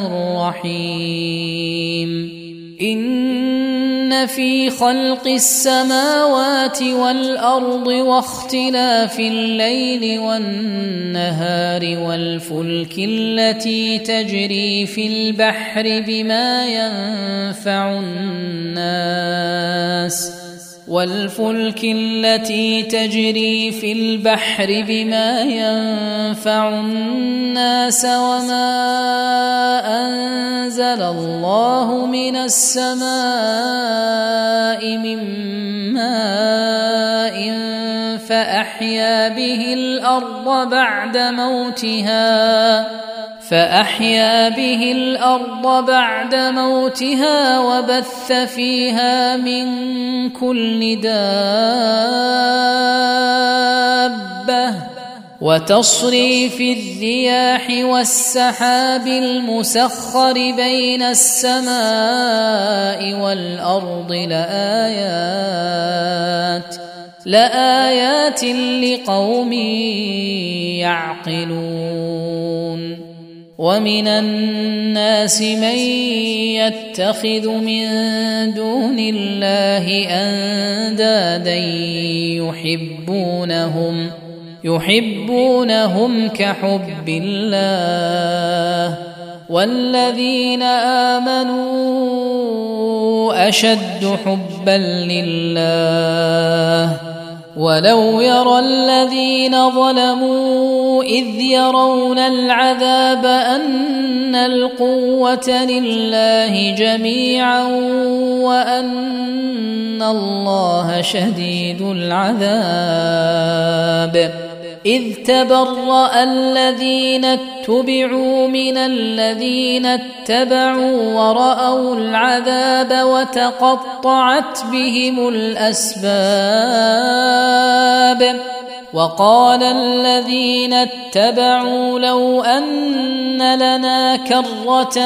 الرحيم إن في خلق السماوات والأرض واختلاف الليل والنهار والفلك التي تجري في البحر بما ينفع الناس والفلك التي تجري في البحر بما ينفع الناس وما أنزل الله من السماء من ماء فأحيا به الأرض بعد موتها فأحيا به الأرض بعد موتها وبث فيها من كل دابة وتصريف الرياح والسحاب المسخر بين السماء والأرض لآيات لآيات لقوم يعقلون ومن الناس من يتخذ من دون الله أندادا يحبونهم يحبونهم كحب الله والذين آمنوا أشد حبا لله ولو يرى الذين ظلموا إذ يرون العذاب أن القوة لله جميعا وأن الله شديد العذاب إذ تبرأ الذين اتبعوا من الذين اتبعوا ورأوا العذاب وتقطعت بهم الأسباب وقال الذين اتبعوا لو أن لنا كرة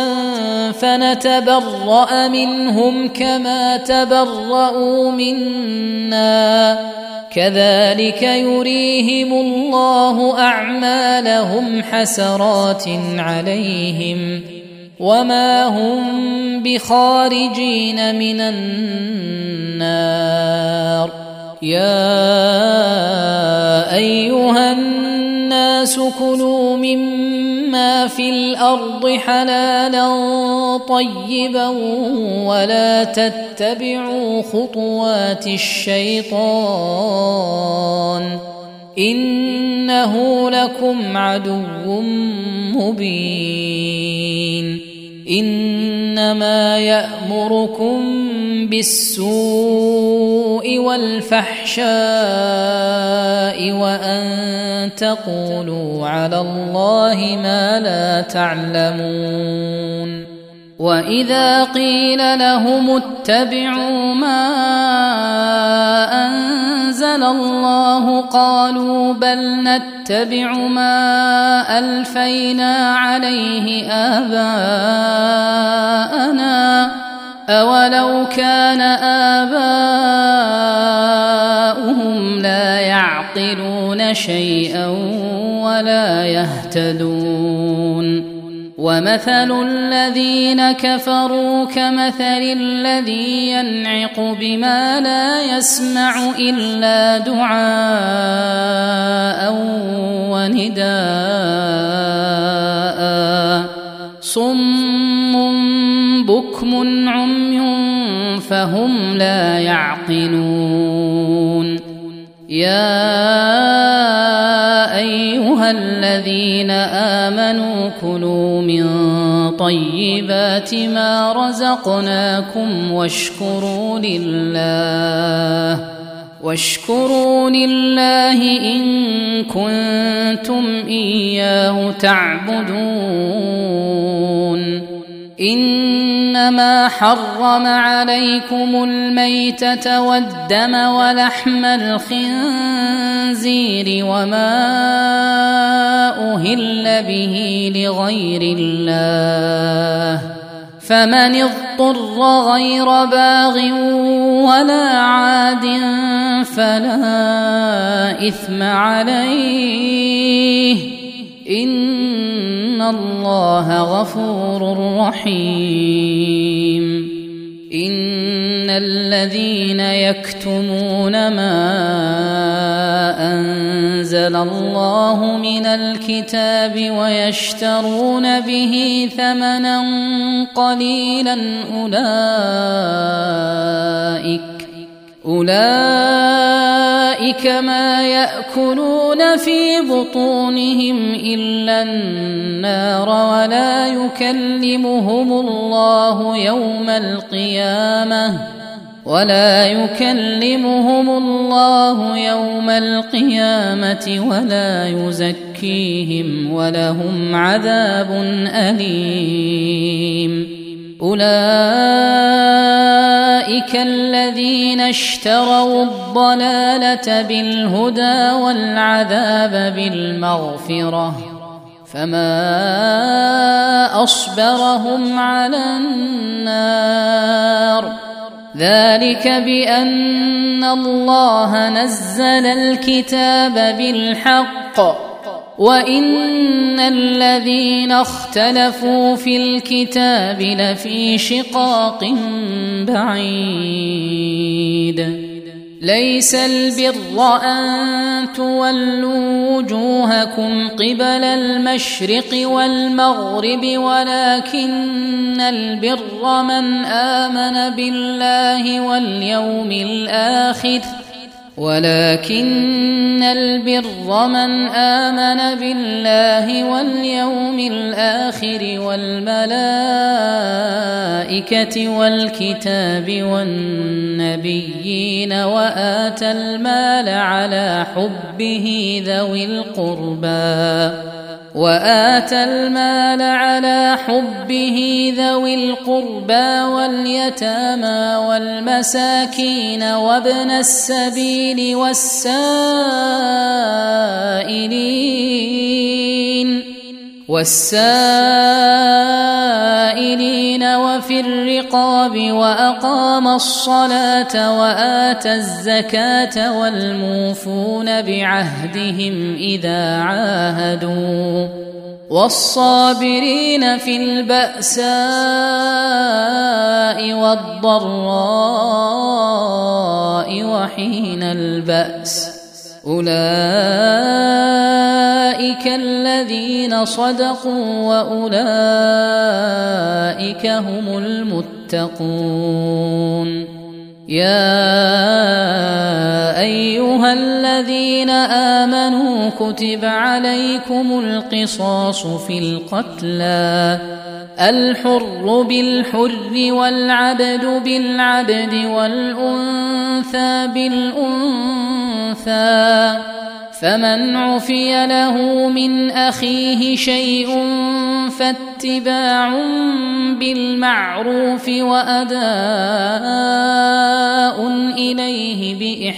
فنتبرأ منهم كما تبرأوا منا كذلك يريهم الله أعمالهم حسرات عليهم وما هم بخارجين من النار يا أيها الناس كلوا مما في الأرض حلالا طيبا ولا تتبعوا خطوات الشيطان إنه لكم عدو مبين إنما يأمركم بالسوء والفحشاء وأن تقولوا على الله ما لا تعلمون وإذا قيل لهم اتبعوا ما أنزل الله قالوا بل نتبع ما ألفينا عليه آباءنا أولو كان آباؤهم لا يعقلون شيئا ولا يهتدون ومثل الذين كفروا كمثل الذي ينعق بما لا يسمع إلا دعاء ونداء صم بكم عمي فهم لا يعقلون يا أيها الذين آمنوا كلوا من طيبات ما رزقناكم واشكروا لله واشكروا لله إن كنتم إياه تعبدون إنما حرم عليكم الميتة والدم ولحم الخنزير وما أهل به لغير الله فمن اضطر غير باغ ولا عاد فلا إثم عليه إن الله غفور رحيم إن الذين يكتمون ما أنزل الله من الكتاب ويشترون به ثمنا قليلا أولئك أولئك ما يأكلون في بطونهم إلا النار ولا يكلمهم الله يوم القيامة ولا يكلمهم الله يوم القيامة ولا يزكيهم ولهم عذاب أليم أولئك الذين اشتروا الضلالة بالهدى والعذاب بالمغفرة فما أصبرهم على النار ذلك بأن الله نزل الكتاب بالحق وإن الذين اختلفوا في الكتاب لفي شقاق بعيد ليس البر أن تولوا وجوهكم قبل المشرق والمغرب ولكن البر من آمن بالله واليوم الآخر ولكن البر من آمن بالله واليوم الآخر والملائكة والكتاب والنبيين وآتى المال على حبه ذوي القربى وآتى المال على حبه ذوي القربى واليتامى والمساكين وابن السبيل والسائلين والسائلين وفي الرقاب وأقام الصلاة وآتى الزكاة والموفون بعهدهم إذا عاهدوا والصابرين في البأساء والضراء وحين البأس أولئك الذين صدقوا وأولئك هم المتقون يا أيها الذين آمنوا كتب عليكم القصاص في القتلى الحر بالحر والعبد بالعبد والأنثى بالأنثى، فمن عفي له من أخيه شيء فاتباع بالمعروف وأداء إليه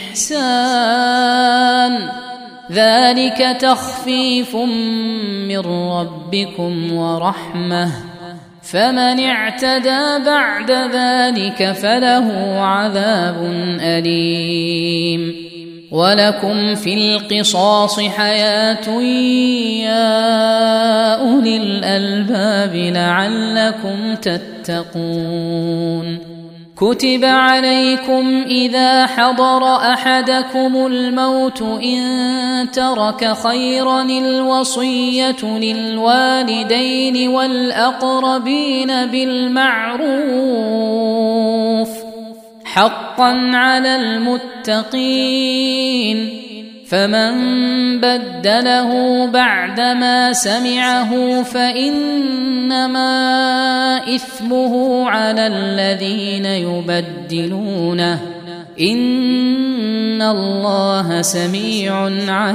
بإحسان، ذلك تخفيف من ربكم ورحمة، فمن اعتدى بعد ذلك فله عذاب أليم. ولكم في القصاص حياة يا أولي الألباب لعلكم تتقون. كتب عليكم إذا حضر أحدكم الموت إن ترك خيرا الوصية للوالدين والأقربين بالمعروف حقا على المتقين، فمن بدله بعدما سمعه فإنما إثمه على الذين يبدلونه، إن الله سميع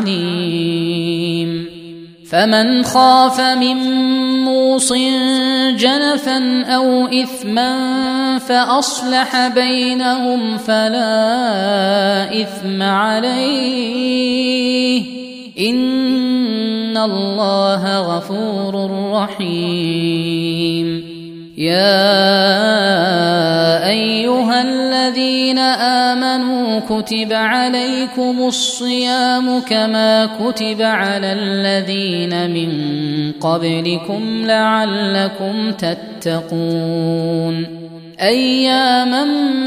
عليم. فمن خاف من موص جنفا أو إثما فأصلح بينهم فلا إثم عليه، إن الله غفور رحيم. يا أيها الذين آمنوا كتب عليكم الصيام كما كتب على الذين من قبلكم لعلكم تتقون، أياما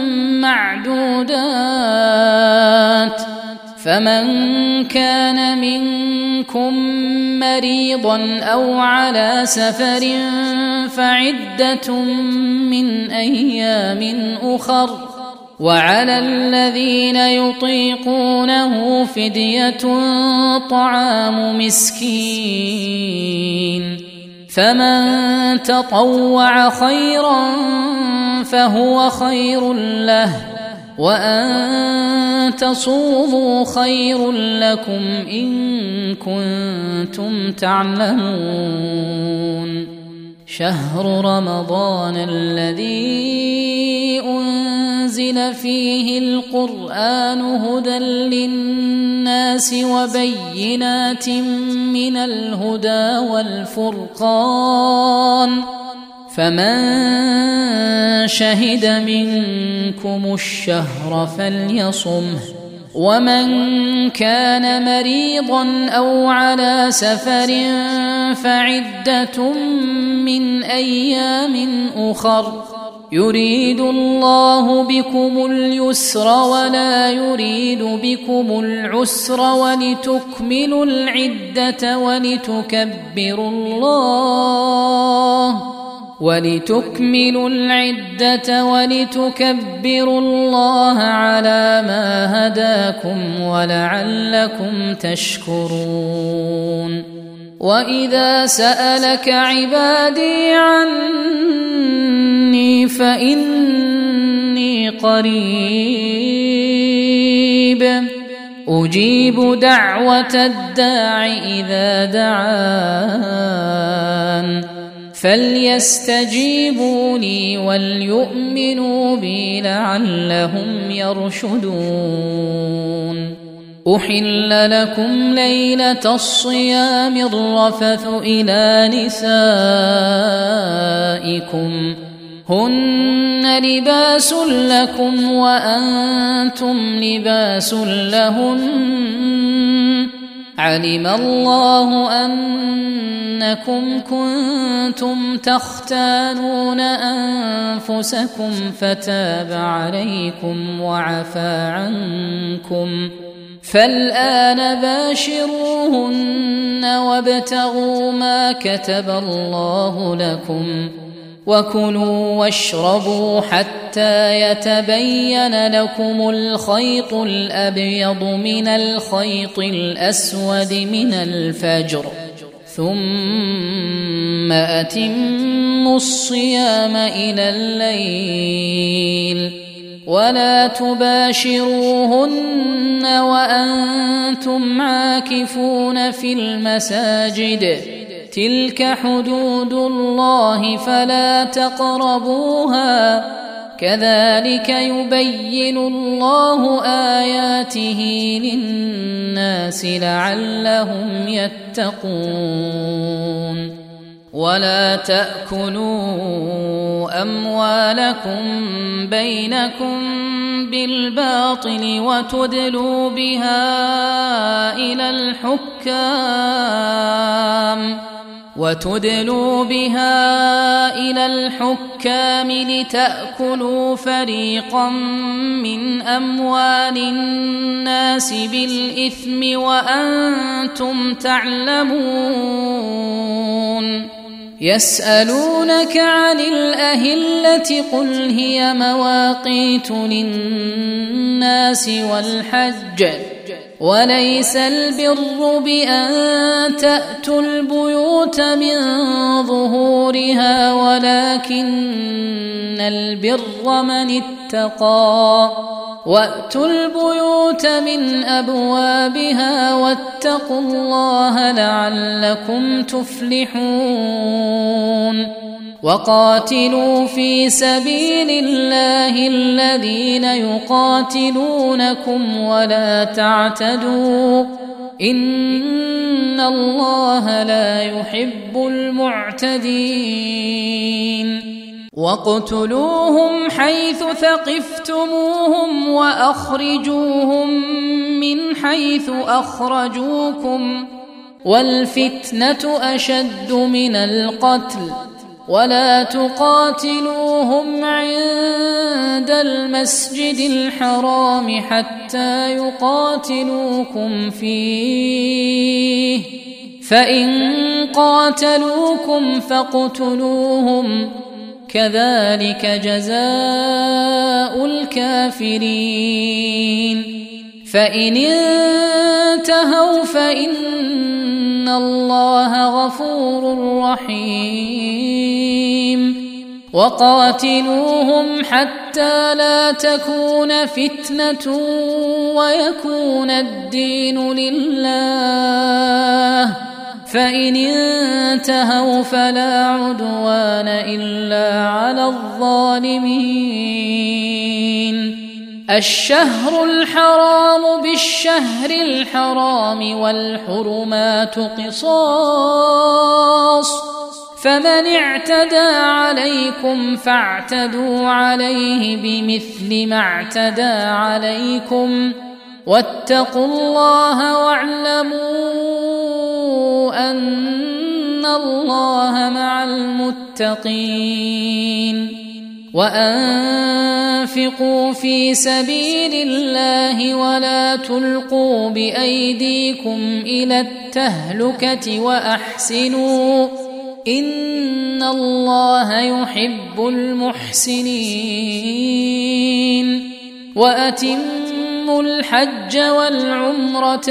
معدودات، فمن كان منكم مريضا أو على سفر فعدة من أيام أخر، وعلى الذين يطيقونه فدية طعام مسكين، فمن تطوع خيرا فهو خير له، وأن تصوموا خير لكم إن كنتم تعلمون. شهر رمضان الذي أنزل فيه القرآن هدى للناس وبينات من الهدى والفرقان، فمن شهد منكم الشهر فليصمه، ومن كان مريضا أو على سفر فعدة من أيام أخر، يريد الله بكم اليسر ولا يريد بكم العسر ولتكملوا العدة ولتكبروا الله ولتكملوا العدة ولتكبروا الله على ما هداكم ولعلكم تشكرون. وإذا سألك عبادي عني فإني قريب أجيب دعوة الداع إذا دعان، فليستجيبوا لي وليؤمنوا بي لعلهم يرشدون. أحل لكم ليلة الصيام الرفث إلى نسائكم هن لباس لكم وأنتم لباس لهن، علم الله أنكم كنتم تختانون أنفسكم فتاب عليكم وعفى عنكم، فالآن باشروهن وابتغوا ما كتب الله لكم، وكلوا واشربوا حتى يتبين لكم الخيط الأبيض من الخيط الأسود من الفجر، ثم أتموا الصيام إلى الليل ولا تباشروهن وأنتم عاكفون في المساجد تلك حدود الله فلا تقربوها كذلك يبين الله آياته للناس لعلهم يتقون ولا تأكلوا أموالكم بينكم بالباطل وتدلوا بها إلى الحكام وتدلوا بها إلى الحكام لتأكلوا فريقا من أموال الناس بالإثم وأنتم تعلمون يسألونك عن الأهلة قل هي مواقيت للناس والحج وليس البر بأن تأتوا البيوت من ظهورها ولكن البر من اتقى وأتوا البيوت من أبوابها واتقوا الله لعلكم تفلحون وقاتلوا في سبيل الله الذين يقاتلونكم ولا تعتدوا إن الله لا يحب المعتدين واقتلوهم حيث ثقفتموهم وأخرجوهم من حيث أخرجوكم والفتنة أشد من القتل ولا تقاتلوهم عند المسجد الحرام حتى يقاتلوكم فيه فإن قاتلوكم فاقتلوهم كذلك جزاء الكافرين فإن انتهوا فإن الله غفور رحيم وقاتلوهم حتى لا تكون فتنة ويكون الدين لله فإن انتهوا فلا عدوان إلا على الظالمين الشهر الحرام بالشهر الحرام والحرمات قصاص فمن اعتدى عليكم فاعتدوا عليه بمثل ما اعتدى عليكم واتقوا الله واعلموا أن الله مع المتقين وأنفقوا في سبيل الله ولا تلقوا بأيديكم إلى التهلكة وأحسنوا إن الله يحب المحسنين وأتموا الحج والعمرة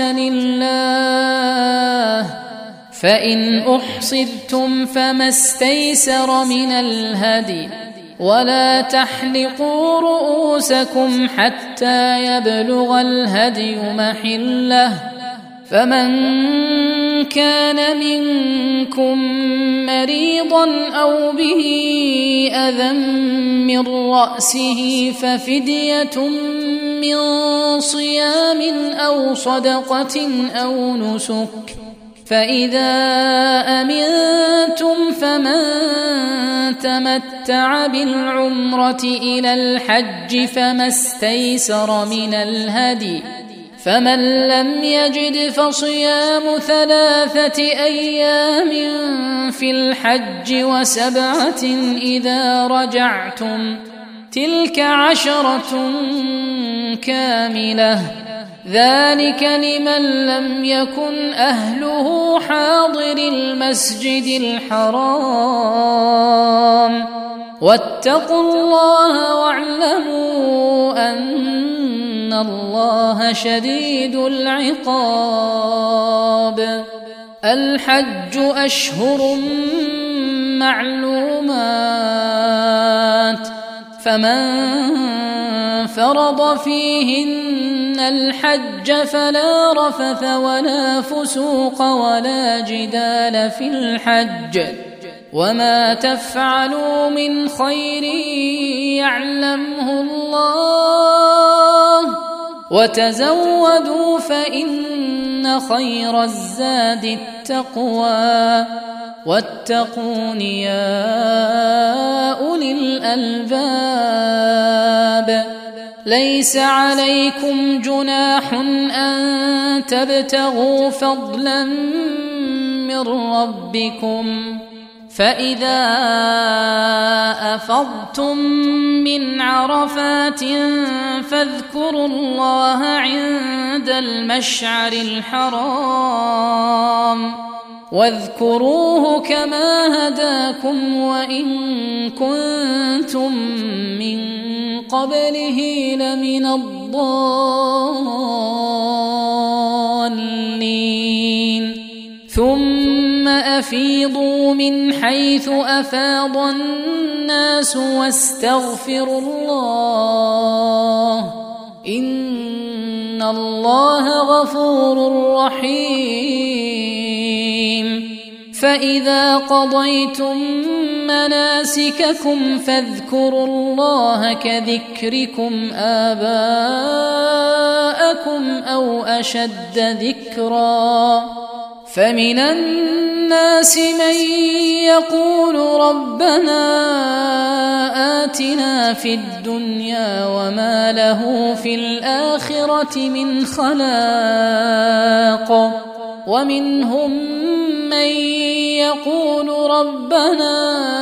لله فإن أحصرتم فما استيسر من الهدي ولا تحلقوا رؤوسكم حتى يبلغ الهدي محله فمن كان منكم مريضا أو به أذى من رأسه ففدية من صيام أو صدقة أو نسك فإذا أمنتم فمن تمتع بالعمرة إلى الحج فما استيسر من الهدي فمن لم يجد فصيام ثلاثة أيام في الحج وسبعة إذا رجعتم تلك عشرة كاملة ذلك لمن لم يكن أهله حاضر المسجد الحرام واتقوا الله واعلموا أن الله شديد العقاب الحج أشهر معلومات، فمن فرض فيهن الحج فلا رفث ولا فسوق ولا جدال في الحج، وما تفعلوا من خير يعلمه الله، وتزودوا فإن خير الزاد التقوى، واتقون يا أولي الألباب. ليس عليكم جناح أن تبتغوا فضلا من ربكم، فإذا أفضتم من عرفات فاذكروا الله عند المشعر الحرام، واذكروه كما هداكم وإن كنتم من قبله لمن الضالين. ثم أفيضوا من حيث أفاض الناس واستغفروا الله، إن الله غفور رحيم. فإذا قضيتم مناسككم فاذكروا الله كذكركم آباءكم أو أشد ذكرا. فمن الناس من يقول ربنا آتنا في الدنيا وما له في الآخرة من خلاق، ومنهم من يقول ربنا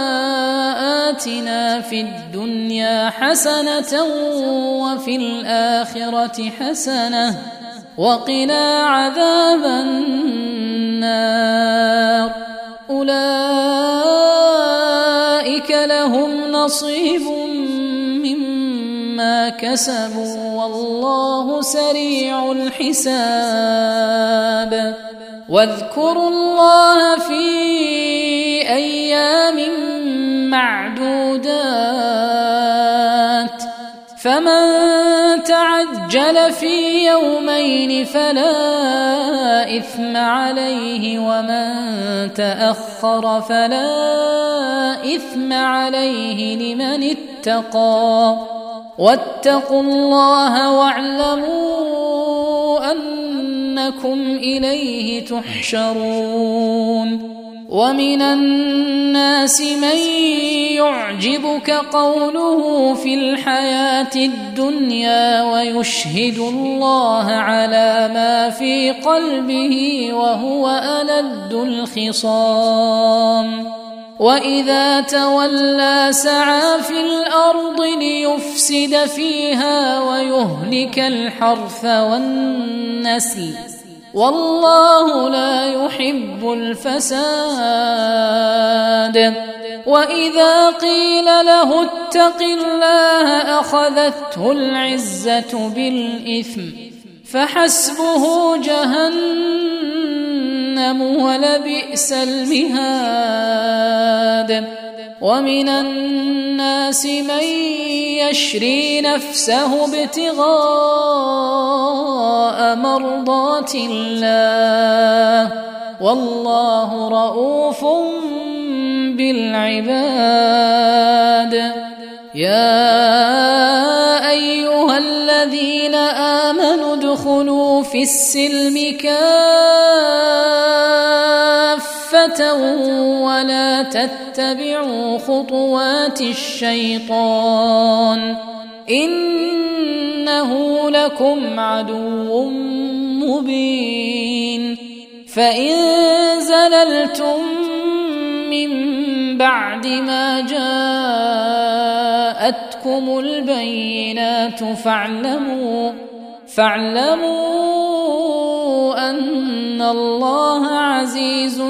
آتنا في الدنيا حسنة وفي الآخرة حسنة وقنا عذاب النار. أولئك لهم نصيب مما كسبوا والله سريع الحساب. واذكروا الله في أيام معدودات، فمن تعجل في يومين فلا إثم عليه، ومن تأخر فلا إثم عليه لمن اتقى. واتقوا الله واعلموا أنكم إليه تحشرون. ومن الناس من يعجبك قوله في الحياة الدنيا ويشهد الله على ما في قلبه وهو ألد الخصام. وإذا تولى سعى في الأرض ليفسد فيها ويهلك الحرث والنسل، والله لا يحب الفساد. وإذا قيل له اتق الله أخذته العزة بالإثم، فحسبه جهنم ولبئس المهاد. ومن الناس من يشري نفسه ابتغاء مرضات الله، والله رؤوف بالعباد. يا أيها الذين آمنوا ادخلوا في السلم كافة ولا تتبعوا خطوات الشيطان، إنه لكم عدو مبين. فإن زللتم من بعد ما جاءتكم البينات فاعلموا فاعلموا أن الله عزيز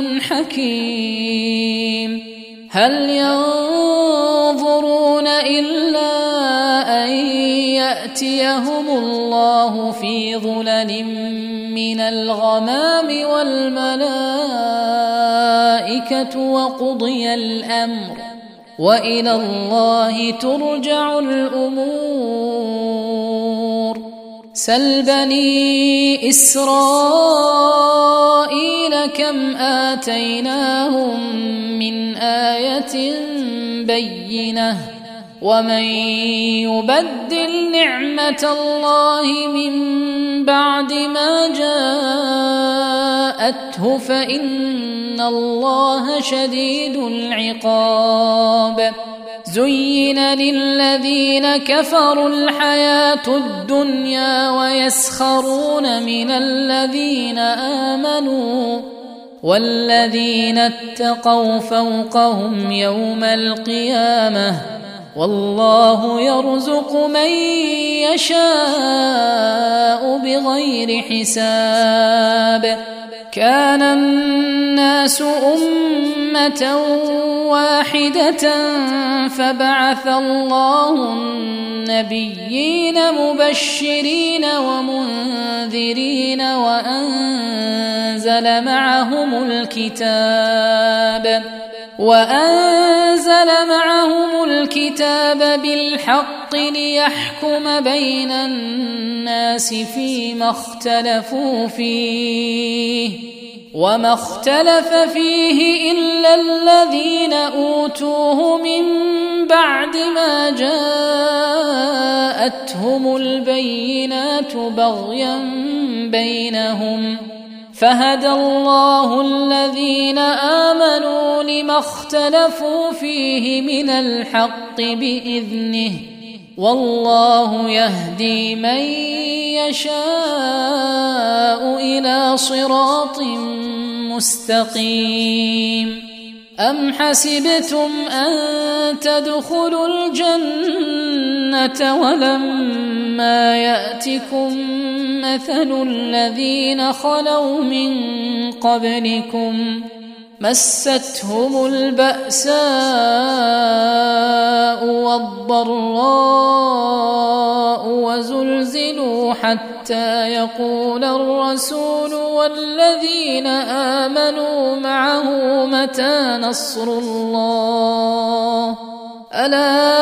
حكيم. هل ينظرون إلا أن يأتيهم الله في ظلل من الغمام والملائكة وقضي الأمر وإلى الله ترجع الأمور. سل بني إسرائيل كم آتيناهم من آية بينة ومن يبدل نعمة الله من بعد ما جاءته فإن الله شديد العقاب. زين للذين كفروا الحياة الدنيا ويسخرون من الذين آمنوا والذين اتقوا فوقهم يوم القيامة والله يرزق من يشاء بغير حساب. كان الناس أمة واحدة فبعث الله النبيين مبشرين ومنذرين وأنزل معهم الكتاب وأنزل معهم الكتاب بالحق ليحكم بين الناس فيما اختلفوا فيه وما اختلف فيه إلا الذين أوتوه من بعد ما جاءتهم البينات بغيا بينهم فهدى الله الذين آمنوا لما اختلفوا فيه من الحق بإذنه والله يهدي من يشاء إلى صراط مستقيم. أم حسبتم أن تدخلوا الجنة ولما يأتكم مثل الذين خلوا من قبلكم مستهم البأساء والضراء وزلزلوا حتى يقول الرسول والذين آمنوا معه متى نصر الله ألا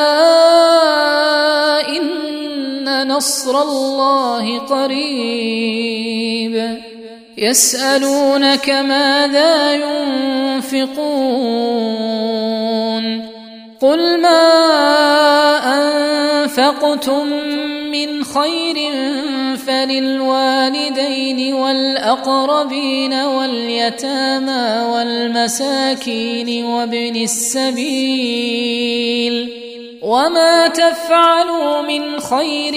إن نصر الله قريب. يسألونك ماذا ينفقون قل ما أنفقتم من خير فللوالدين والأقربين واليتامى والمساكين وابن السبيل وما تفعلوا من خير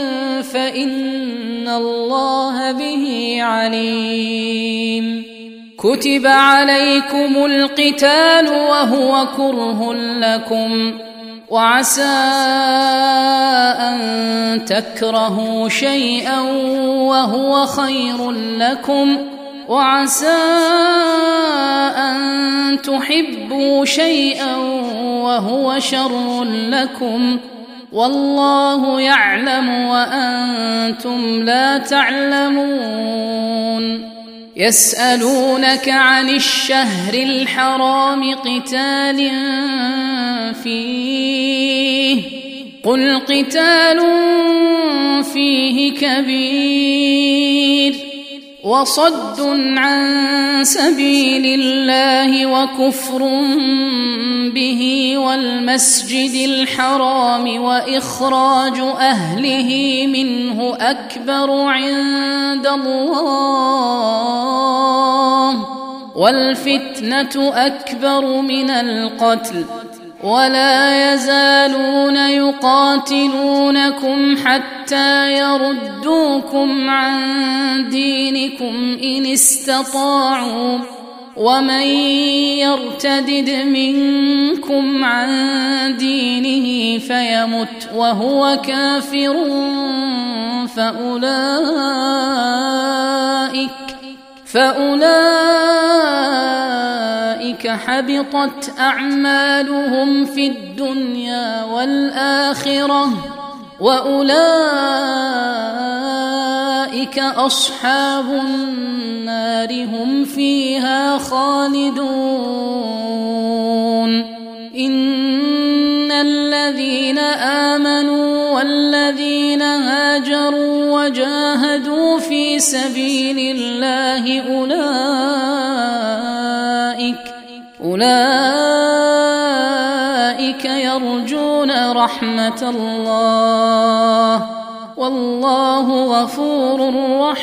فإن الله به عليم. كتب عليكم القتال وهو كره لكم وعسى أن تكرهوا شيئا وهو خير لكم وعسى أن تحبوا شيئا وهو شر لكم والله يعلم وأنتم لا تعلمون. يسألونك عن الشهر الحرام قتال فيه قل قتال فيه كبير وصد عن سبيل الله وكفر به والمسجد الحرام وإخراج أهله منه أكبر عند الله والفتنة أكبر من القتل ولا يزالون يقاتلونكم حتى يردوكم عن دينكم إن استطاعوا ومن يرتدد منكم عن دينه فيمت وهو كافر فأولئك فأولئك حبطت أعمالهم في الدنيا والآخرة وأولئك أولئك أصحاب النار هم فيها خالدون إن الذين آمنوا والذين هاجروا وجاهدوا في سبيل الله أولئك أولئك يرجون رحمة الله والله غفور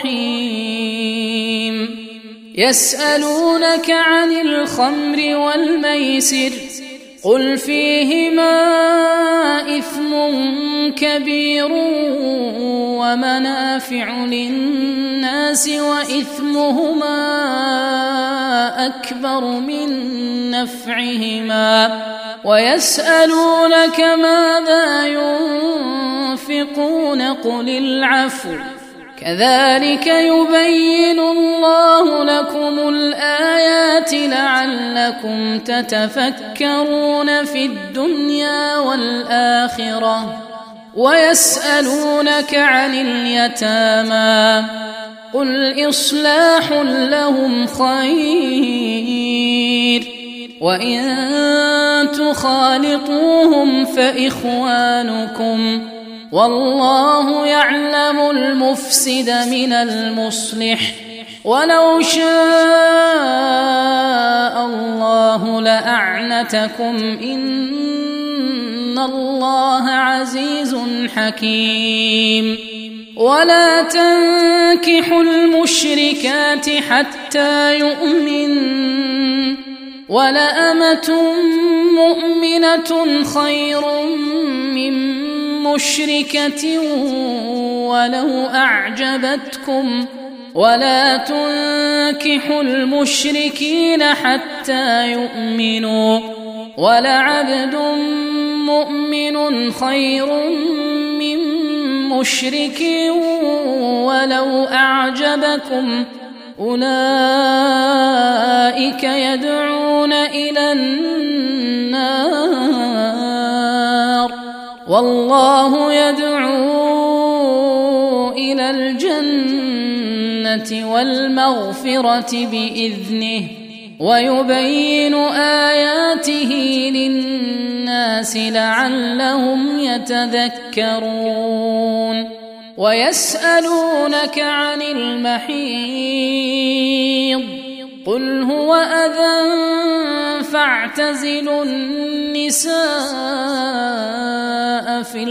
رحيم يسألونك عن الخمر والميسر قل فيهما إثم كبير ومنافع للناس وإثمهما أكبر من نفعهما ويسألونك ماذا ينفقون قل العفو كذلك يبين الله لكم الآيات لعلكم تتفكرون في الدنيا والآخرة ويسألونك عن اليتامى قل إصلاح لهم خير وإن تخالطوهم فإخوانكم والله يعلم المفسد من المصلح ولو شاء الله لأعنتكم إن الله عزيز حكيم ولا تنكحوا المشركات حتى يؤمنوا ولأمة مؤمنة خير من مشركة ولو أعجبتكم ولا تنكحوا المشركين حتى يؤمنوا ولعبد مؤمن خير من مشرك ولو أعجبكم أولئك يدعون إلى النار والله يدعو إلى الجنة والمغفرة بإذنه ويبين آياته للناس لعلهم يتذكرون ويسألونك عن المحيض قل هو أذى فاعتزلوا النساء في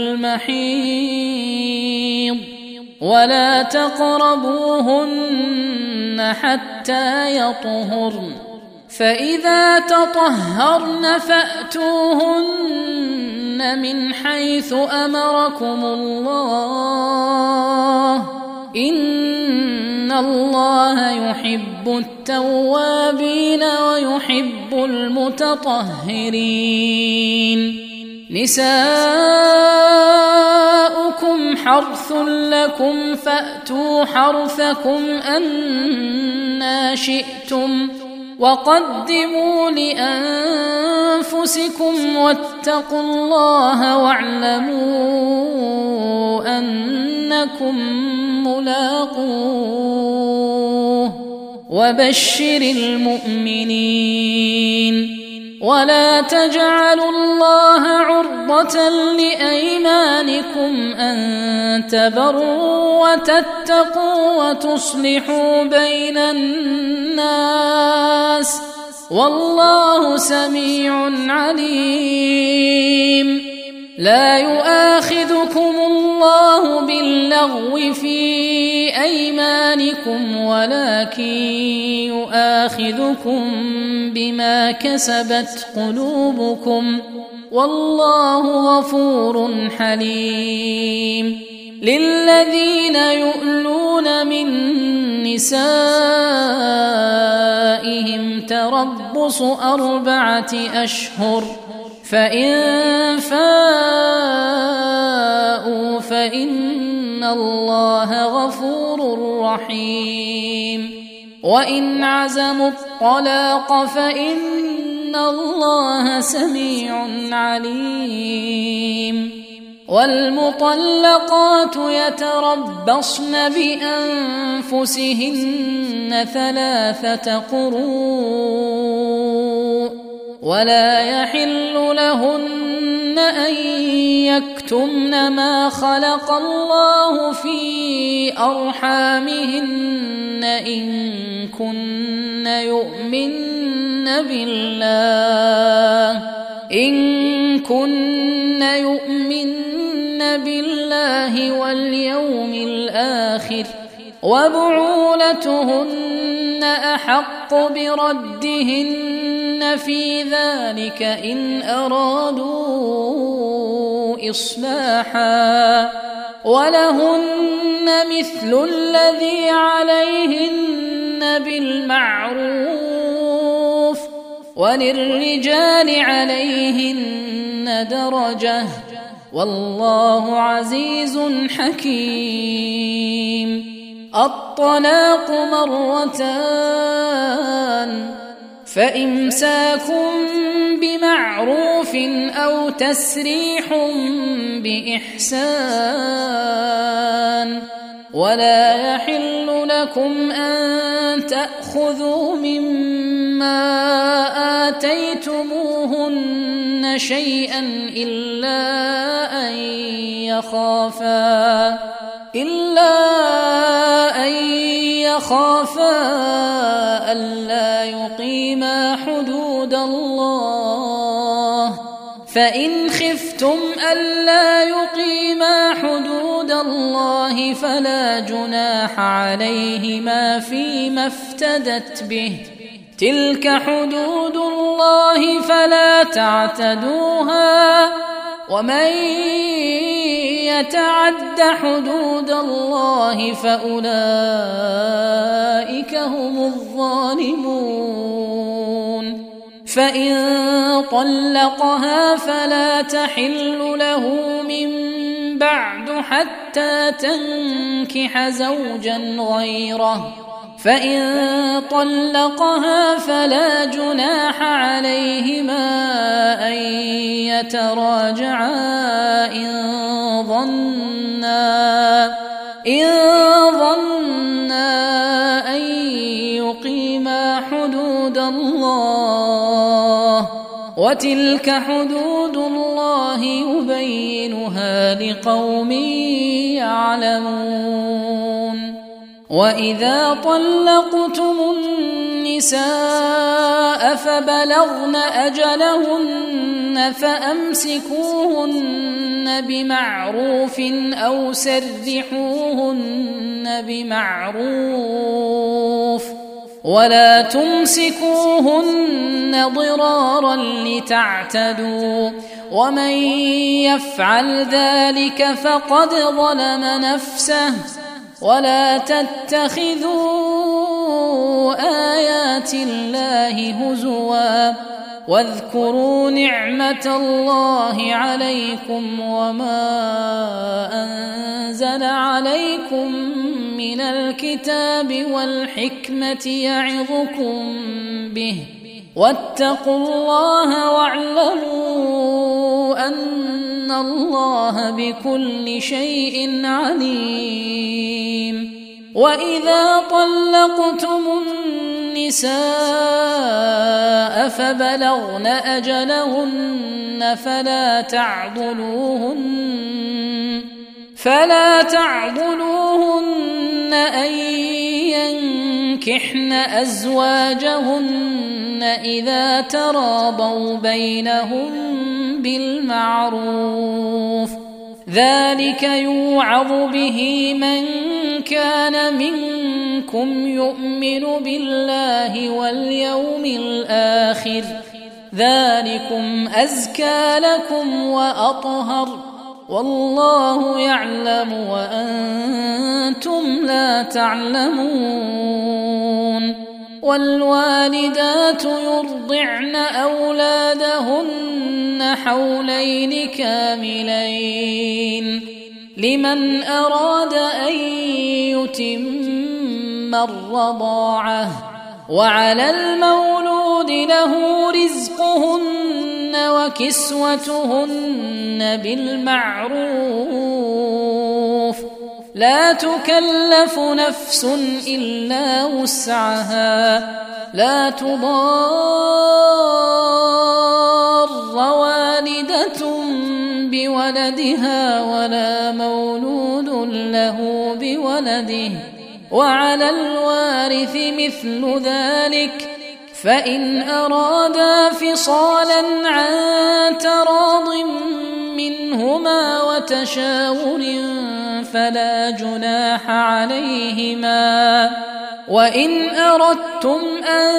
المحيض ولا تقربوهن حتى يطهرن فإذا تطهرن فأتوهن من حيث أمركم الله إن الله يحب التوابين ويحب المتطهرين نساؤكم حرث لكم فأتوا حرثكم أنى شئتم وقدموا لأنفسكم واتقوا الله واعلموا أنكم ملاقوه وبشر المؤمنين ولا تجعلوا الله عرضة لأيمانكم أن تبروا وتتقوا وتصلحوا بين الناس والله سميع عليم لا يؤاخذكم الله باللغو في أيمانكم ولكن يؤاخذكم بما كسبت قلوبكم والله غفور حليم للذين يؤلون من نسائهم تربص أربعة أشهر فإن فاءوا فإن الله غفور رحيم وإن عزموا الطلاق فإن الله سميع عليم والمطلقات يتربصن بأنفسهن ثلاثة قروء ولا يحل لهن أن يكتمن ما خلق الله في أرحامهن إن كن يؤمن بالله إن كن يؤمن بالله واليوم الآخر وبعولتهن أحق بردهن في ذلك إن أرادوا إصلاحا ولهن مثل الذي عليهن بالمعروف وللرجال عليهن درجة والله عزيز حكيم. الطلاق مرتان فإمساك بمعروف أو تسريح بإحسان ولا يحل لكم أن تأخذوا مما آتيتموهن شيئا إلا أن يخافا إلا أن يخافا ألا يقيما حدود الله فإن خفتم ألا يقيما حدود الله فلا جناح عليهما فيما افتدت به تلك حدود الله فلا تعتدوها ومن يتعد حدود الله فأولئك هم الظالمون. فإن طلقها فلا تحل له من بعد حتى تنكح زوجا غيره فإن طلقها فلا جناح عليهما أن يتراجعا إن ظنا إن ظنا أن يقيما حدود الله وتلك حدود الله يبينها لقوم يعلمون. وإذا طلقتم النساء فبلغن أجلهن فأمسكوهن بمعروف أو سرحوهن بمعروف ولا تمسكوهن ضرارا لتعتدوا ومن يفعل ذلك فقد ظلم نفسه ولا تتخذوا آيات الله هزوا واذكروا نعمة الله عليكم وما أنزل عليكم من الكتاب والحكمة يعظكم به واتقوا الله واعلموا أن الله بكل شيء عليم. وإذا طلقتم النساء فبلغن أجلهن فلا تعضلوهن فلا تعضلوهن أن ينكحن أزواجهن إذا تراضوا بينهم بالمعروف ذلك يوعظ به من كان منكم يؤمن بالله واليوم الآخر ذلكم أزكى لكم وأطهر والله يعلم وأنتم لا تعلمون. والوالدات يرضعن أولادهن حولين كاملين لمن أراد أن يتم الرضاعة وعلى المولود له رزقهن وكسوتهن بالمعروف لا تكلف نفس إلا وسعها لا تضار والدة بولدها ولا مولود له بولده وعلى الوارث مثل ذلك فإن أرادا فصالا عن تراض منهما وتشاور فلا جناح عليهما وإن أردتم أن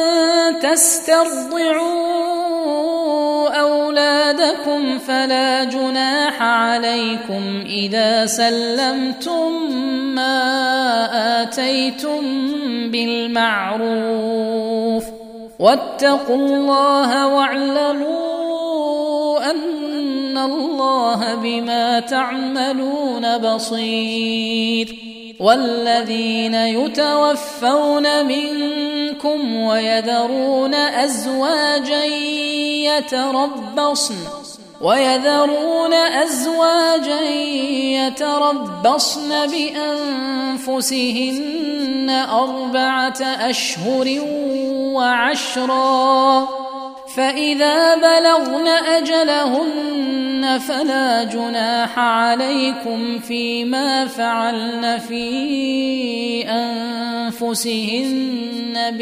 تسترضعوا أولادكم فلا جناح عليكم إذا سلمتم ما آتيتم بالمعروف واتقوا الله واعلموا أن الله بما تعملون بصير والذين يتوفون منكم ويذرون أزواجا يتربصن ويذرون أزواجا يتربصن بأنفسهن أربعة أشهر وعشرا فإذا بلغن أجلهن فلا جناح عليكم فيما فعلن في أنفسهن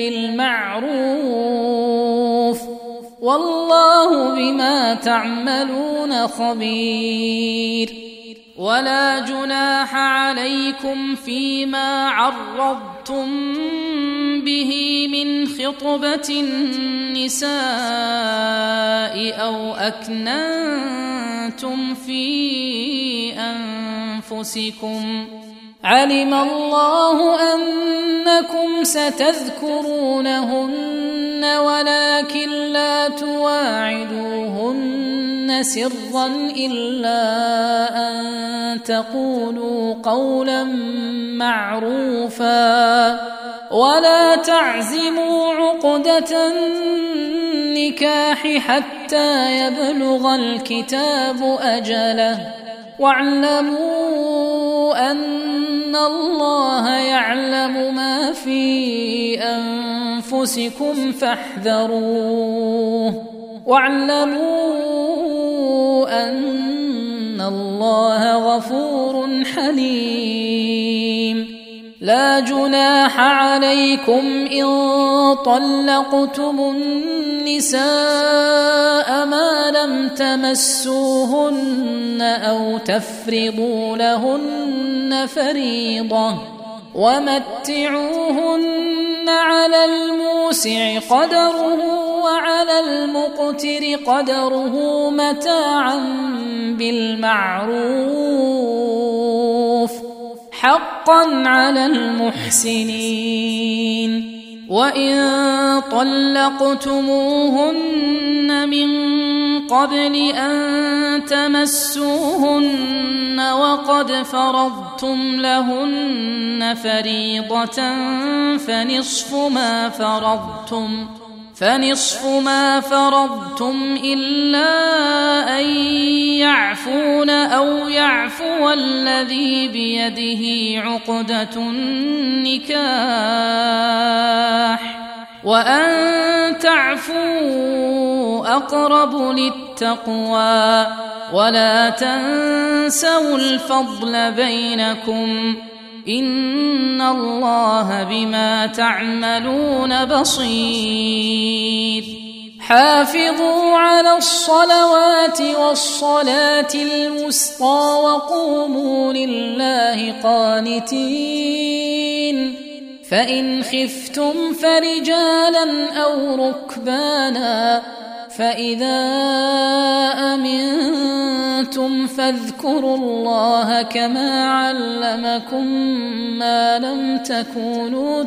بالمعروف والله بما تعملون خبير ولا جناح عليكم فيما عرضتم به من خطبة النساء أو أكننتم في أنفسكم علم الله أنكم ستذكرونهن ولكن لا تواعدوهن سرا إلا أن تقولوا قولا معروفا ولا تعزموا عقدة النكاح حتى يبلغ الكتاب أجله واعلموا أن الله يعلم ما في أنفسكم فاحذروه واعلموا أن الله غفور حليم لا جناح عليكم إن طلقتم النساء ما لم تمسوهن أو تفرضوا لهن فريضة ومتعوهن على الموسع قدره وعلى المقتر قدره متاعا بالمعروف حقا على المحسنين وإن طلقتموهن من قبل أن تمسوهن وقد فرضتم لهن فريضة فنصف ما فرضتم فنصف ما فرضتم إلا أن يعفون أو يعفو الذي بيده عقدة النكاح وأن تعفوا أقرب للتقوى ولا تنسوا الفضل بينكم إن الله بما تعملون بصير حافظوا على الصلوات والصلاة الوسطى وقوموا لله قانتين فإن خفتم فرجالا أو ركبانا فإذا أمنتم فاذكروا الله كما علمكم ما لم تكونوا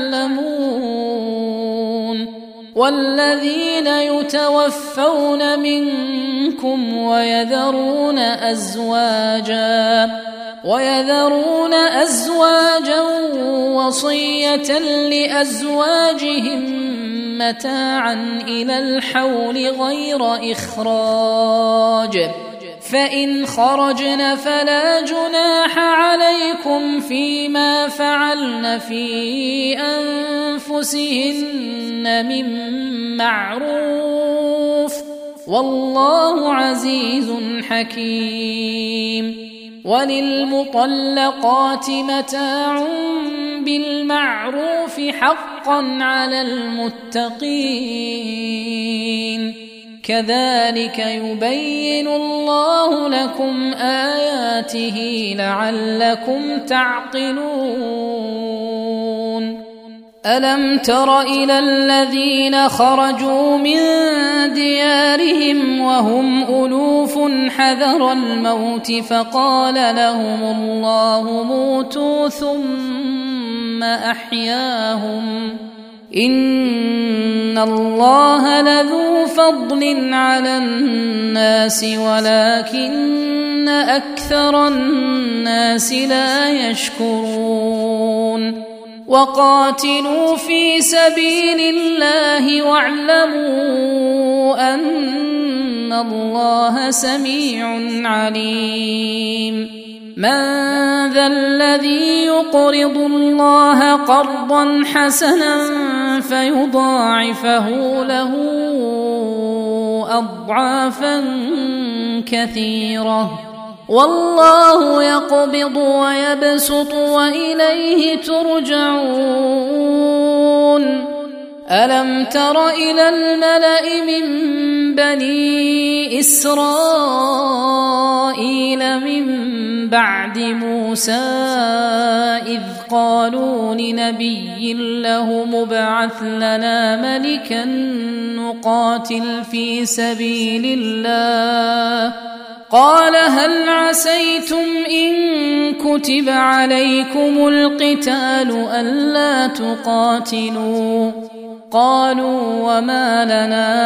تعلمون والذين يتوفون منكم ويذرون أزواجا ويذرون أزواجا وصية لأزواجهم متاعا إلى الحول غير إخراج، فإن خرجن فلا جناح عليكم فيما فعلن في أنفسهن من معروف، والله عزيز حكيم. وللمطلقات متاع بالمعروف حقا على المتقين، كذلك يبين الله لكم آياته لعلكم تعقلون. ألم تر إلى الذين خرجوا من ديارهم وهم ألوف حذر الموت فقال لهم الله موتوا ثم أحياهم، إن الله لذو فضل على الناس ولكن أكثر الناس لا يشكرون. وقاتلوا في سبيل الله واعلموا أن الله سميع عليم. من ذا الذي يقرض الله قرضا حسنا فيضاعفه له أضعافا كثيرة، والله يقبض ويبسط وإليه ترجعون. ألم تر إلى الملأ من بني إسرائيل من بعد موسى إذ قالوا لنبي له مبعث لنا ملكا نقاتل في سبيل الله، قال هل عسيتم إن كتب عليكم القتال ألا تقاتلوا؟ قالوا وما لنا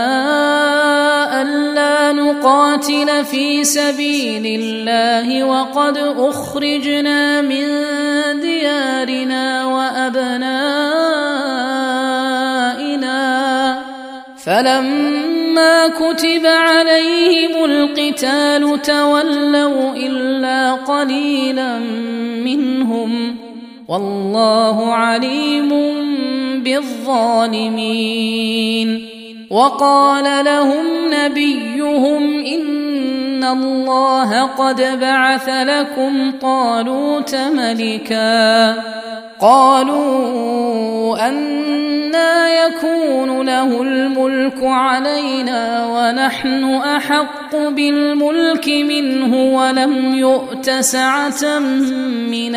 ألا نقاتل في سبيل الله وقد أخرجنا من ديارنا وأبنائنا، فلما كتب عليهم القتال تولوا إلا قليلا منهم، والله عليم بالظالمين. وقال لهم نبيهم إن الله قد بعث لكم طالوت ملكا، قالوا أنى يكون له الملك علينا ونحن أحق بالملك منه ولم يؤت سعة من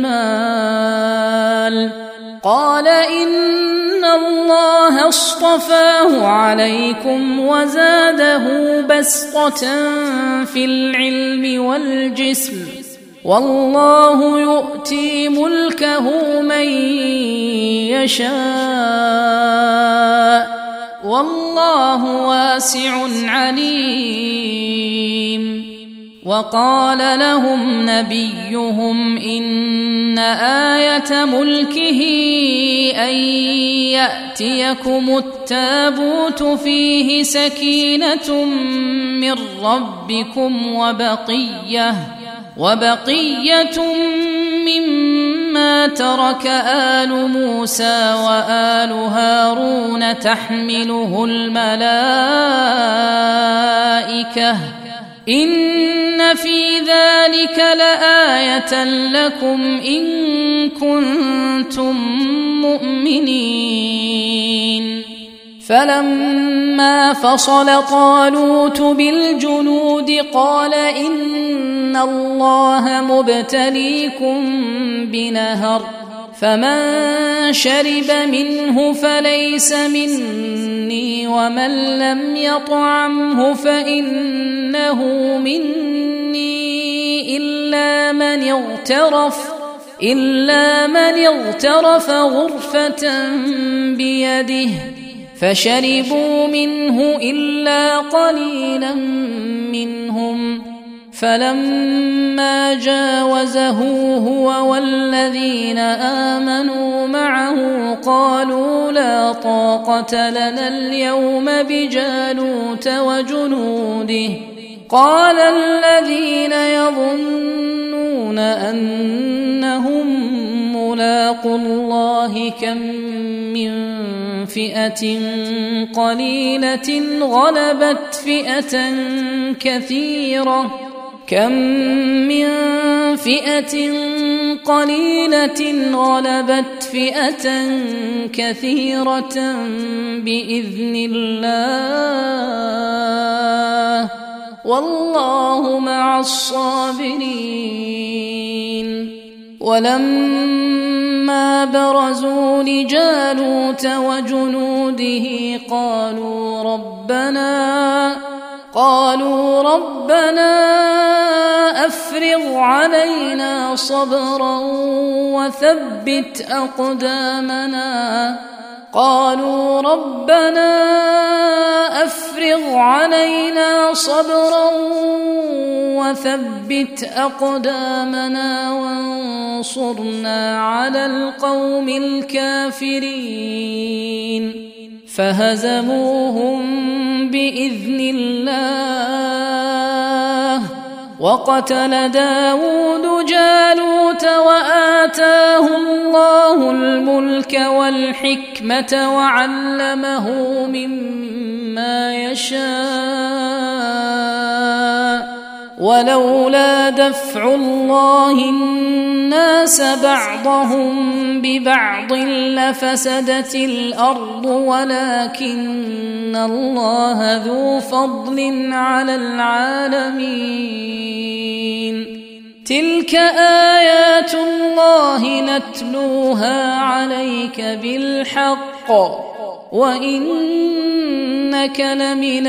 المال، قال إن الله اصطفاه عليكم وزاده بسطة في العلم والجسم، والله يؤتي ملكه من يشاء والله واسع عليم. وقال لهم نبيهم إن آية ملكه أن يأتيكم التابوت فيه سكينة من ربكم وبقية وبقية مما ترك آل موسى وآل هارون تحمله الملائكة، إن في ذلك لآية لكم إن كنتم مؤمنين. فلما فصل طالوت بالجنود قال إن الله مبتليكم بنهر، فمن شرب منه فليس مني ومن لم يطعمه فإنه مني إلا من اغترف إلا من اغترف غرفة بيده، فشربوا منه إلا قليلا منهم، فلما جاوزه هو والذين آمنوا معه قالوا لا طاقة لنا اليوم بجالوت وجنوده قال الذين يظنون أنهم ملاقو الله كم من فئة قليلة غلبت فئة كثيرة كم من فئة قليلة غلبت فئة كثيرة بإذن الله والله مع الصابرين. ولما برزوا لجالوت وجنوده قالوا ربنا قالوا ربنا أفرغ علينا صبرا وثبت أقدامنا قالوا ربنا أفرغ علينا صبرا وثبت أقدامنا وانصرنا على القوم الكافرين فهزموهم بإذن الله وقتل داود جالوت وآتاه الله الملك والحكمة وعلمه مما يشاء ولولا دفع الله الناس بعضهم ببعض لفسدت الأرض ولكن الله ذو فضل على العالمين. تلك آيات الله نتلوها عليك بالحق وإنك لمن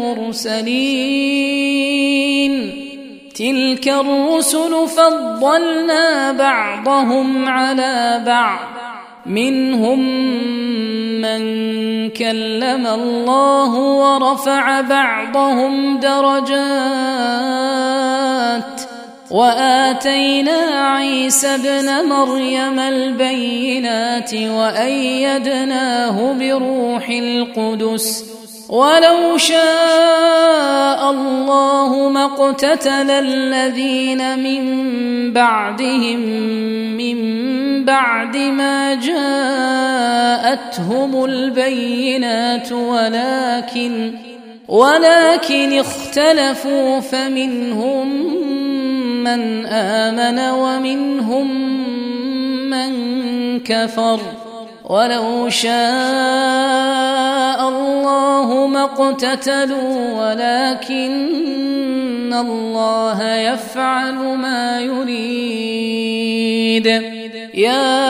المرسلين. تلك الرسل فضلنا بعضهم على بعض منهم من كلم الله ورفع بعضهم درجات وآتينا عيسى ابن مريم البينات وأيدناه بروح القدس ولو شاء الله ما اقتتل الذين من بعدهم من بعد ما جاءتهم البينات ولكن ولكن اختلفوا فمنهم من آمن ومنهم من كفر ولو شاء الله ما اقتتلوا ولكن الله يفعل ما يريد. يا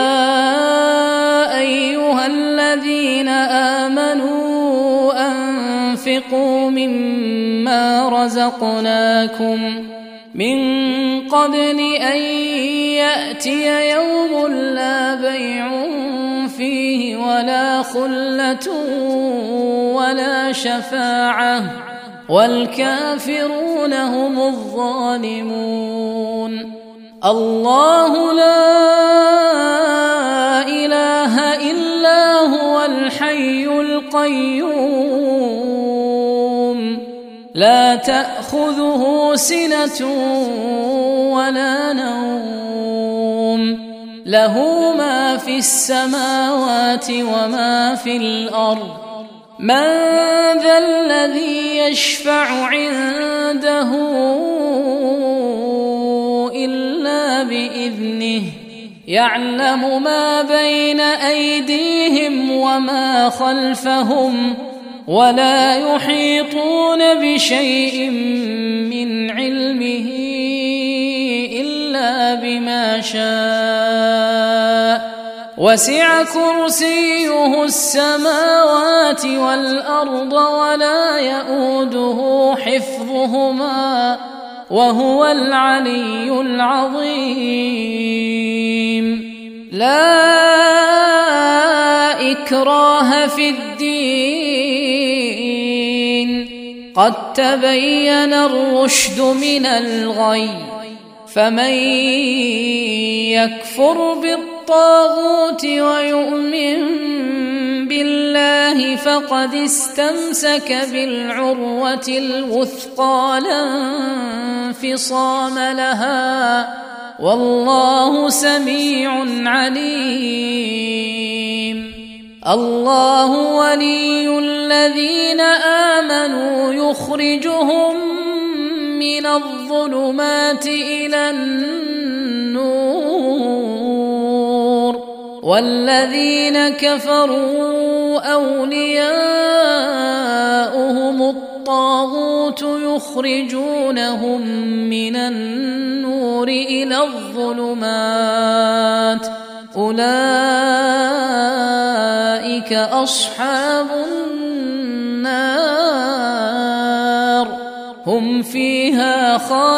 أيها الذين آمنوا أنفقوا مما رزقناكم من قبل أن يأتي يوم لا بيع فيه ولا خلة ولا شفاعة والكافرون هم الظالمون. الله لا إله إلا هو الحي القيوم لا تأخذه سنة ولا نوم له ما في السماوات وما في الأرض من ذا الذي يشفع عنده إلا بإذنه يعلم ما بين أيديهم وما خلفهم ولا يحيطون بشيء من علمه إلا بما شاء وسع كرسيه السماوات والأرض ولا يؤوده حفظهما وهو العلي العظيم. لا إكراه في الدين قد تبين الرشد من الغي فمن يكفر بالطاغوت ويؤمن بالله فقد استمسك بالعروة الوثقى لا انفصام لها والله سميع عليم. الله ولي الذين آمنوا يخرجهم من الظلمات إلى النور والذين كفروا أولياؤهم الطاغوت يخرجونهم من النور إلى الظلمات أولئك أصحاب النار هم فيها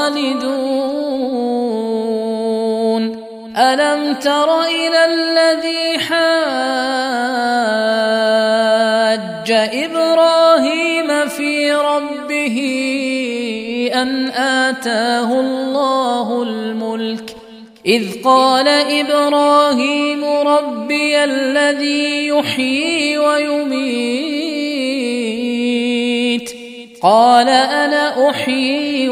خالدون. ألم تر إلى الذي حاج إبراهيم في ربه أن آتاه الله الملك إذ قال إبراهيم ربي الذي يحيي ويميت قال أنا أحيي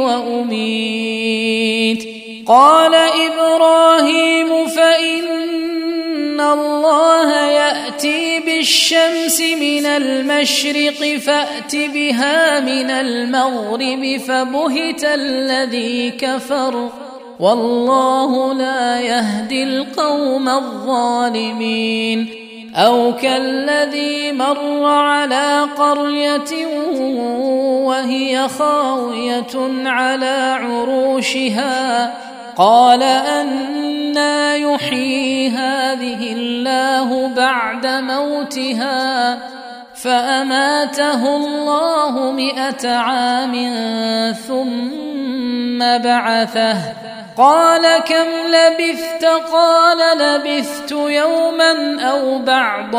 وأميت قال إبراهيم فإن الله يأتي بالشمس من المشرق فأت بها من المغرب فبهت الذي كفر والله لا يهدي القوم الظالمين. أو كالذي مر على قرية وهي خاوية على عروشها قال أنى يحيي هذه الله بعد موتها فأماته الله مئة عام ثم بعثه قال كم لبثت قال لبثت يوما أو بعض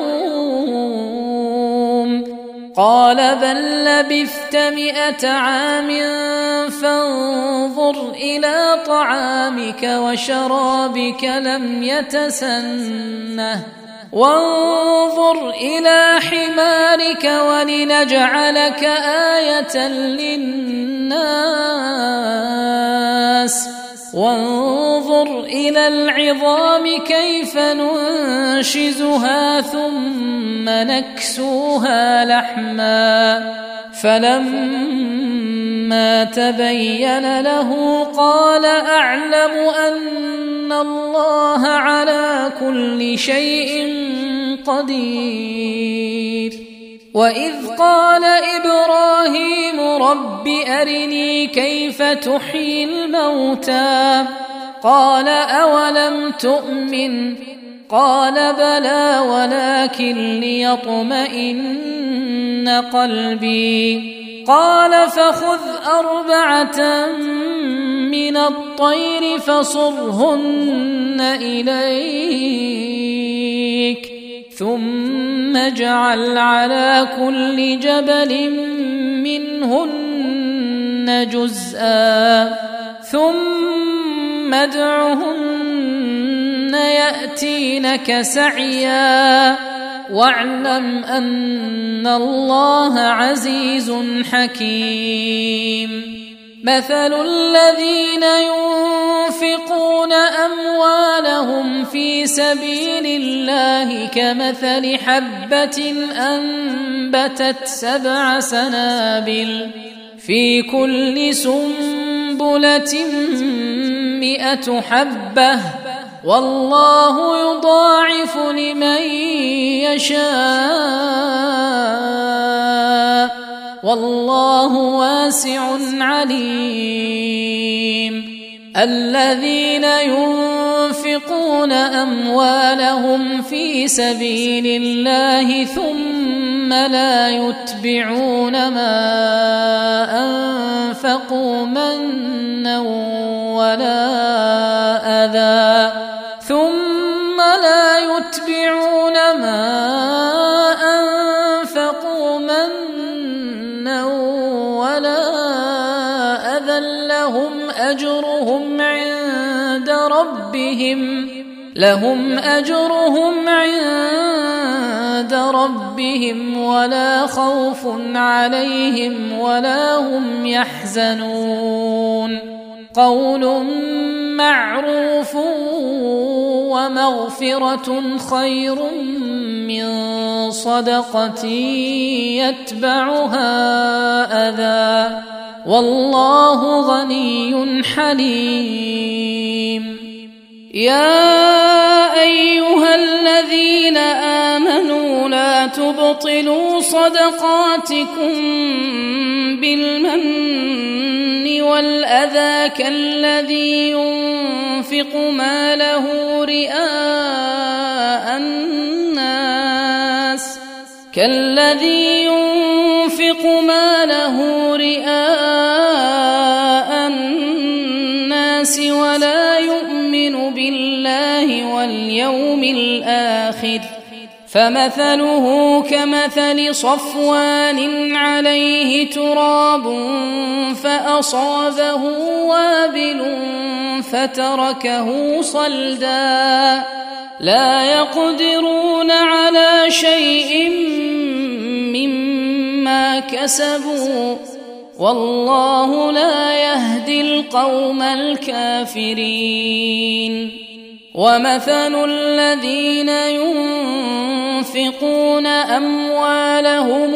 يوم قال بل لبثت مئة عام فانظر إلى طعامك وشرابك لم يتسنه وانظر إلى حمارك ولنجعلك آية للناس وانظر إلى العظام كيف ننشزها ثم نكسوها لحما فلما تبين له قال أعلم أن الله على كل شيء قدير. وإذ قال إبراهيم رب أرني كيف تحيي الموتى قال أولم تؤمن قال بلى ولكن ليطمئن قلبي قال فخذ أربعة من الطير فصرهن إليك ثم اجعل على كل جبل منهن جزءا ثم ادعهن يأتينك سعيا واعلم أن الله عزيز حكيم. مثل الذين ينفقون أموالهم في سبيل الله كمثل حبة أنبتت سبع سنابل في كل سنبلة مئة حبة والله يضاعف لمن يشاء والله واسع عليم. الذين ينفقون أموالهم في سبيل الله ثم لا يتبعون ما أنفقوا منا ولا أذى ثم لا يتبعون ما أنفقوا منا أجرهم عند ربهم لهم أجرهم عند ربهم ولا خوف عليهم ولا هم يحزنون قول معروف ومغفرة خير من صدقة يتبعها أذى والله غني حليم يا أيها الذين آمنوا لا تبطلوا صدقاتكم بالمن والأذى كالذي ينفق ماله رئاء الناس كالذي ينفق ماله رئاء الناس ولا يؤمن بالله واليوم الآخر فمثله كمثل صفوان عليه تراب فأصابه وابل فتركه صلدا لا يقدرون على شيء مما كسبوا والله لا يهدي القوم الكافرين ومثل الذين ينفقون أموالهم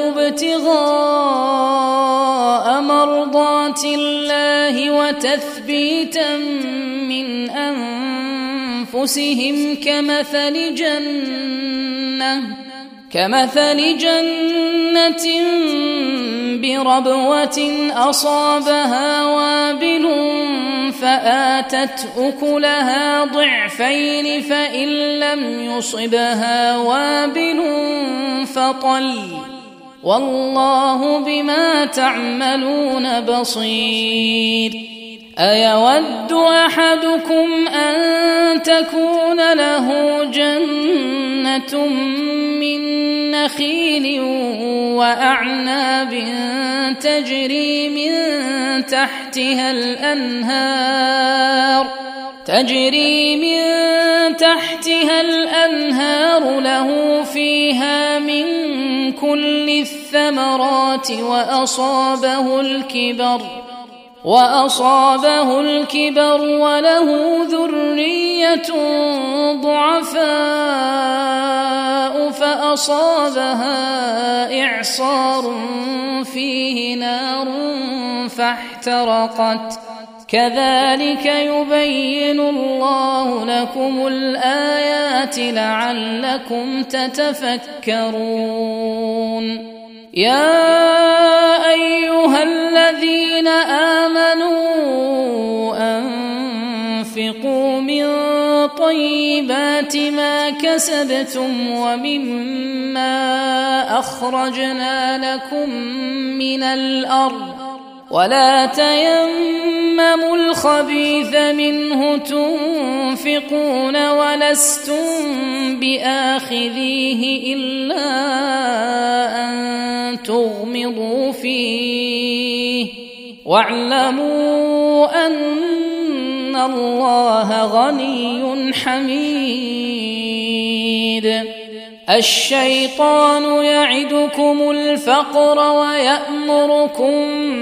ابتغاء مرضات الله وتثبيتا من أنفسهم كمثل جنة كمثل جنة بربوة أصابها وابل فآتت أكلها ضعفين فإن لم يصبها وابل فطل والله بما تعملون بصير أيود أحدكم أن تكون له جنة من نخيل وأعناب تجري من تحتها الأنهار تجري من تحتها الأنهار له فيها من كل الثمرات وأصابه الكبر وأصابه الكبر وله ذرية ضعفاء فأصابها إعصار فيه نار فاحترقت كذلك يبين الله لكم الآيات لعلكم تتفكرون يا أيها الذين آمنوا أنفقوا من طيبات ما كسبتم ومما أخرجنا لكم من الأرض ولا تيمموا الخبيث منه تنفقون ولستم بآخذيه إلا أن تغمضوا فيه واعلموا أن الله غني حميد الشيطان يعدكم الفقر ويأمركم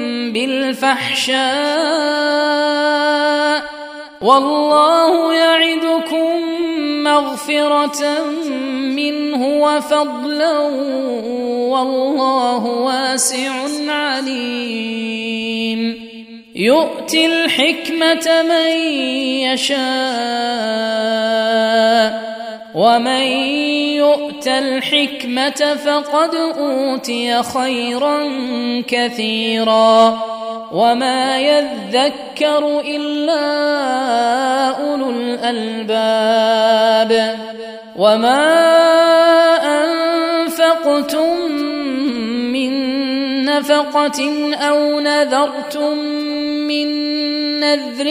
بالفحشاء والله يعدكم مغفرة منه وفضلا والله واسع عليم يؤتي الحكمة من يشاء ومن يؤت الحكمة فقد أوتي خيرا كثيرا وما يذكر إلا أولو الألباب وما أنفقتم من نفقة أو نذرتم من نذر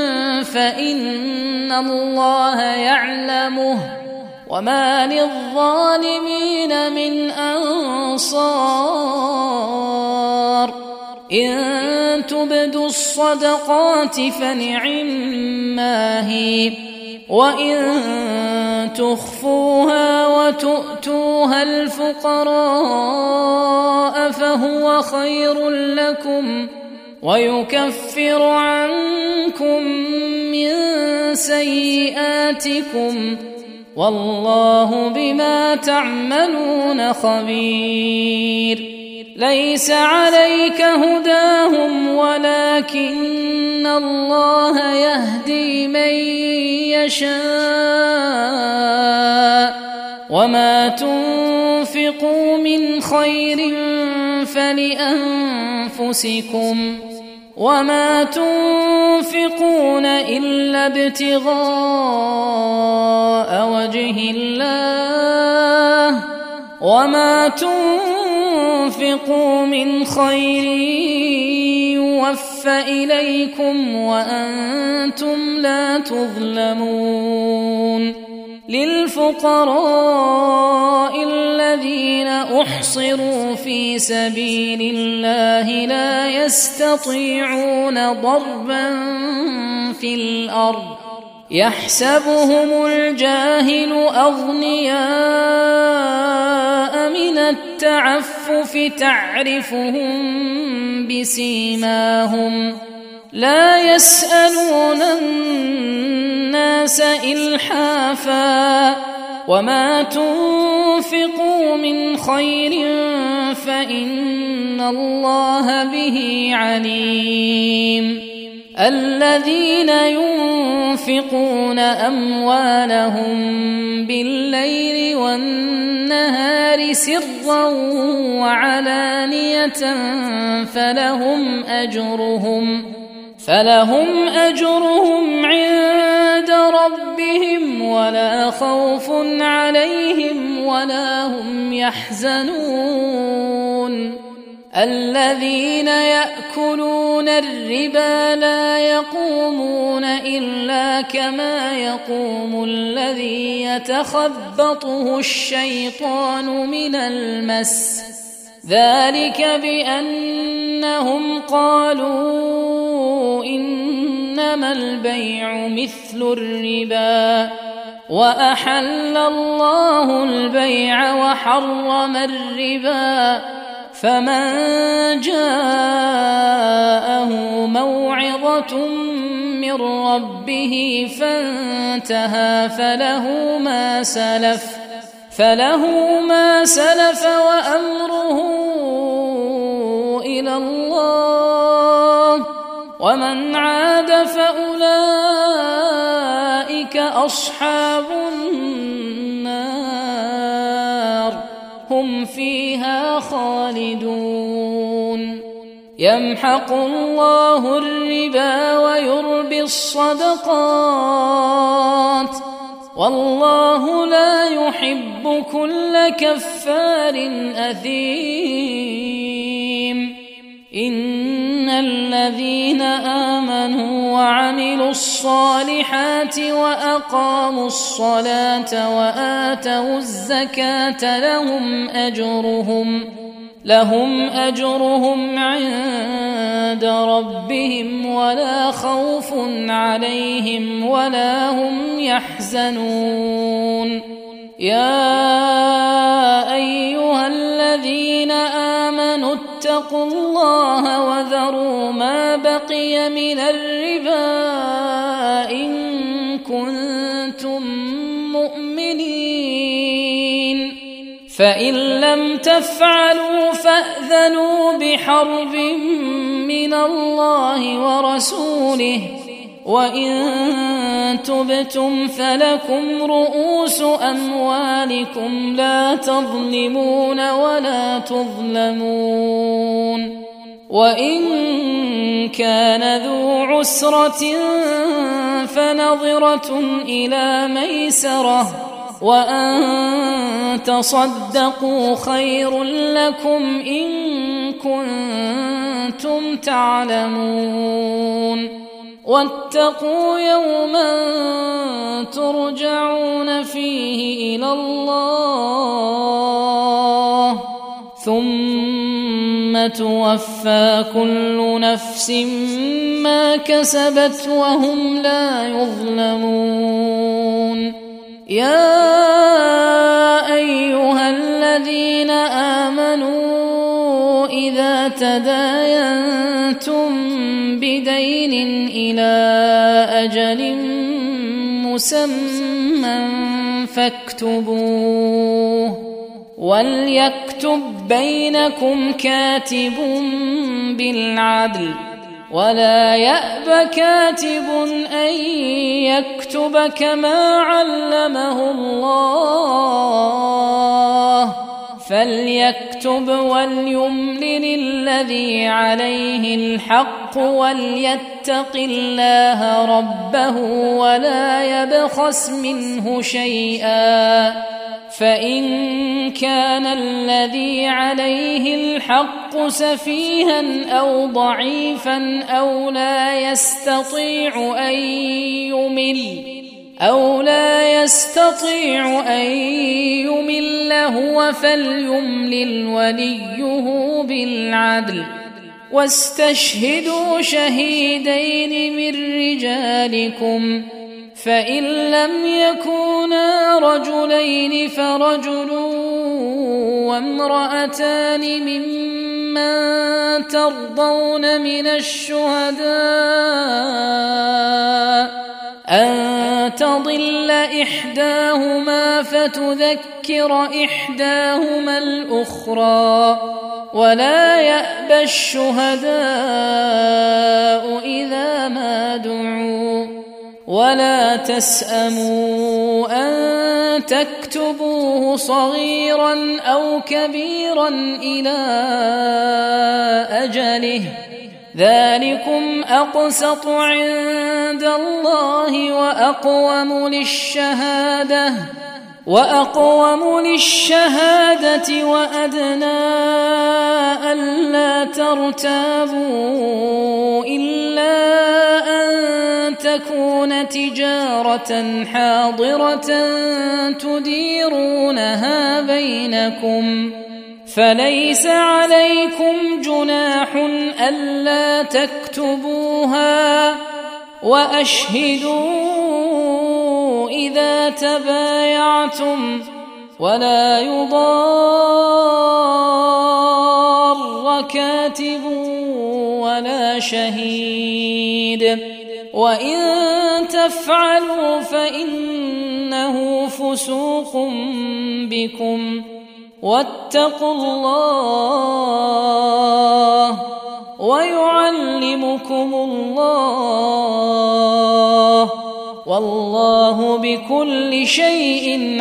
فإن الله يعلمه وما للظالمين من أنصار إن تبدوا الصدقات فنعما هي وإن تخفوها وتؤتوها الفقراء فهو خير لكم ويكفر عنكم من سيئاتكم والله بما تعملون خبير. ليس عليك هداهم ولكن الله يهدي من يشاء وما تنفقوا من خير فلأنفسكم وما تنفقون إلا ابتغاء وجه الله وما تنفقوا من خير يوفى إليكم وأنتم لا تظلمون. للفقراء الذين أحصروا في سبيل الله لا يستطيعون ضربا في الأرض يحسبهم الجاهل أغنياء من التعفف تعرفهم بسيماهم لا يسألون الناس إلحافا وما تنفقوا من خير فإن الله به عليم. الذين ينفقون أموالهم بالليل والنهار سرا وعلانية فلهم أجرهم فلهم أجرهم عند ربهم ولا خوف عليهم ولا هم يحزنون. الذين يأكلون الربا لا يقومون إلا كما يقوم الذي يتخبطه الشيطان من المس ذلك بأنهم قالوا إنما البيع مثل الربا وأحل الله البيع وحرم الربا فمن جاءه موعظة من ربه فانتهى فله ما سلف فله ما سلف وأمره إلى الله ومن عاد فأولئك أصحاب النار هم فيها خالدون. يمحق الله الربا ويربي الصدقات والله لا يحب كل كفار أثيم. إن الذين آمنوا وعملوا الصالحات وأقاموا الصلاة وآتوا الزكاة لهم أجرهم لهم أجرهم عند ربهم ولا خوف عليهم ولا هم يحزنون. يا أيها الذين آمنوا اتقوا الله وذروا ما بقي من الربا إن كنتم مؤمنين فإن لم تفعلوا فأذنوا بحرب من الله ورسوله وإن تبتم فلكم رؤوس أموالكم لا تظلمون ولا تظلمون. وإن كان ذو عسرة فنظرة إلى ميسرة وأن تصدقوا خير لكم إن كنتم تعلمون. واتقوا يوما ترجعون فيه إلى الله ثم توفى كل نفس ما كسبت وهم لا يظلمون. يا أيها الذين آمنوا إذا تداينتم بدين إلى أجل مسمى فاكتبوه وليكتب بينكم كاتب بالعدل ولا يأب كاتب أن يكتب كما علمه الله فليكتب وليملل الذي عليه الحق وليتق الله ربه ولا يبخس منه شيئا فإن كان الذي عليه الحق سفيها أو ضعيفا أو لا يستطيع أن يمل أو لا يستطيع أن يمل هو فليملل وليه بالعدل واستشهدوا شهيدين من رجالكم فإن لم يكونا رجلين فرجل وامرأتان ممن ترضون من الشهداء أن تضل إحداهما فتذكر إحداهما الأخرى ولا يأبى الشهداء إذا ما دعوا ولا تسأموا أن تكتبوه صغيرا أو كبيرا إلى أجله ذلكم أقسط عند الله وأقوم للشهادة وأقوم للشهادة وأدنى ألا ترتابوا إلا أن تكون تجارة حاضرة تديرونها بينكم فليس عليكم جناح ألا تكتبوها وأشهدوا إذا تبايعتم ولا يضار كاتب ولا شهيد وإن تفعلوا فإنه فسوق بكم واتقوا الله ويعلمكم الله والله بكل شيء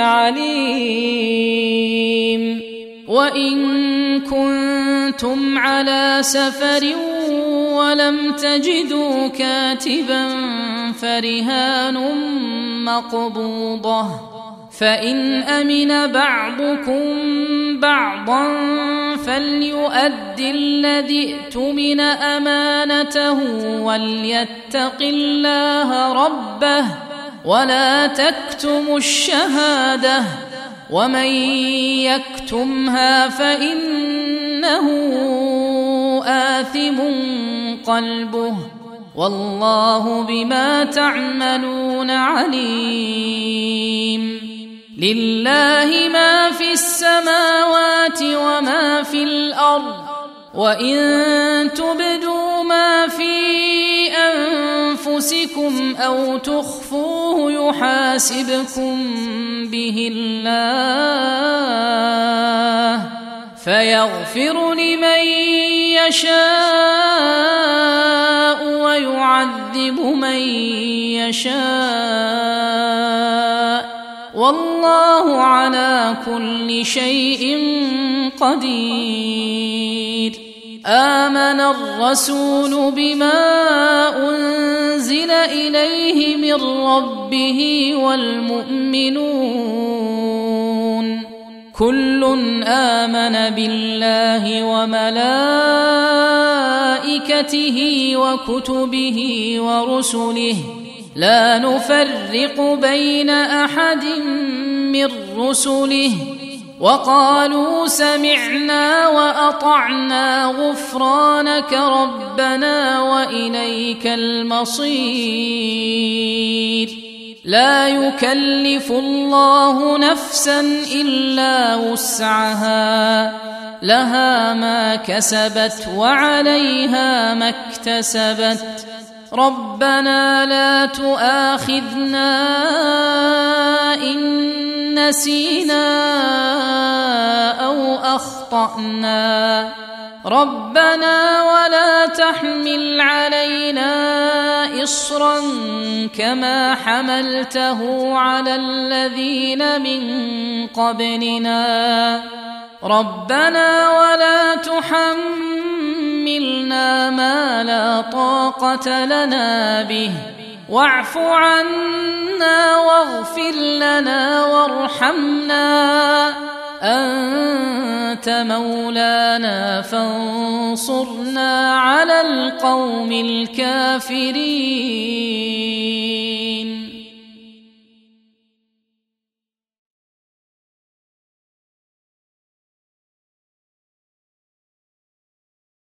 عليم. وإن كنتم على سفر ولم تجدوا كاتبا فرهان مقبوضة فإن أمن بعضكم بعضا فليؤد الذي اؤتمن أمانته وليتق الله ربه ولا تكتموا الشهادة ومن يكتمها فإنه آثم قلبه والله بما تعملون عليم. لله ما في السماوات وما في الأرض وإن تبدوا ما في أنفسكم أو تخفوه يحاسبكم به الله فيغفر لمن يشاء ويعذب من يشاء والله على كل شيء قدير. آمن الرسول بما أنزل إليه من ربه والمؤمنون كل آمن بالله وملائكته وكتبه ورسله لا نفرق بين أحد من رسله وقالوا سمعنا وأطعنا غفرانك ربنا وإليك المصير. لا يكلف الله نفسا إلا وسعها، لها ما كسبت وعليها ما اكتسبت. ربنا لا تؤاخذنا إن نسينا أو أخطأنا. ربنا ولا تحمل علينا إصرا كما حملته على الذين من قبلنا. ربنا ولا تحملنا ما لا طاقة لنا به، واعف عنا واغفر لنا وارحمنا، أنت مولانا فانصرنا على القوم الكافرين.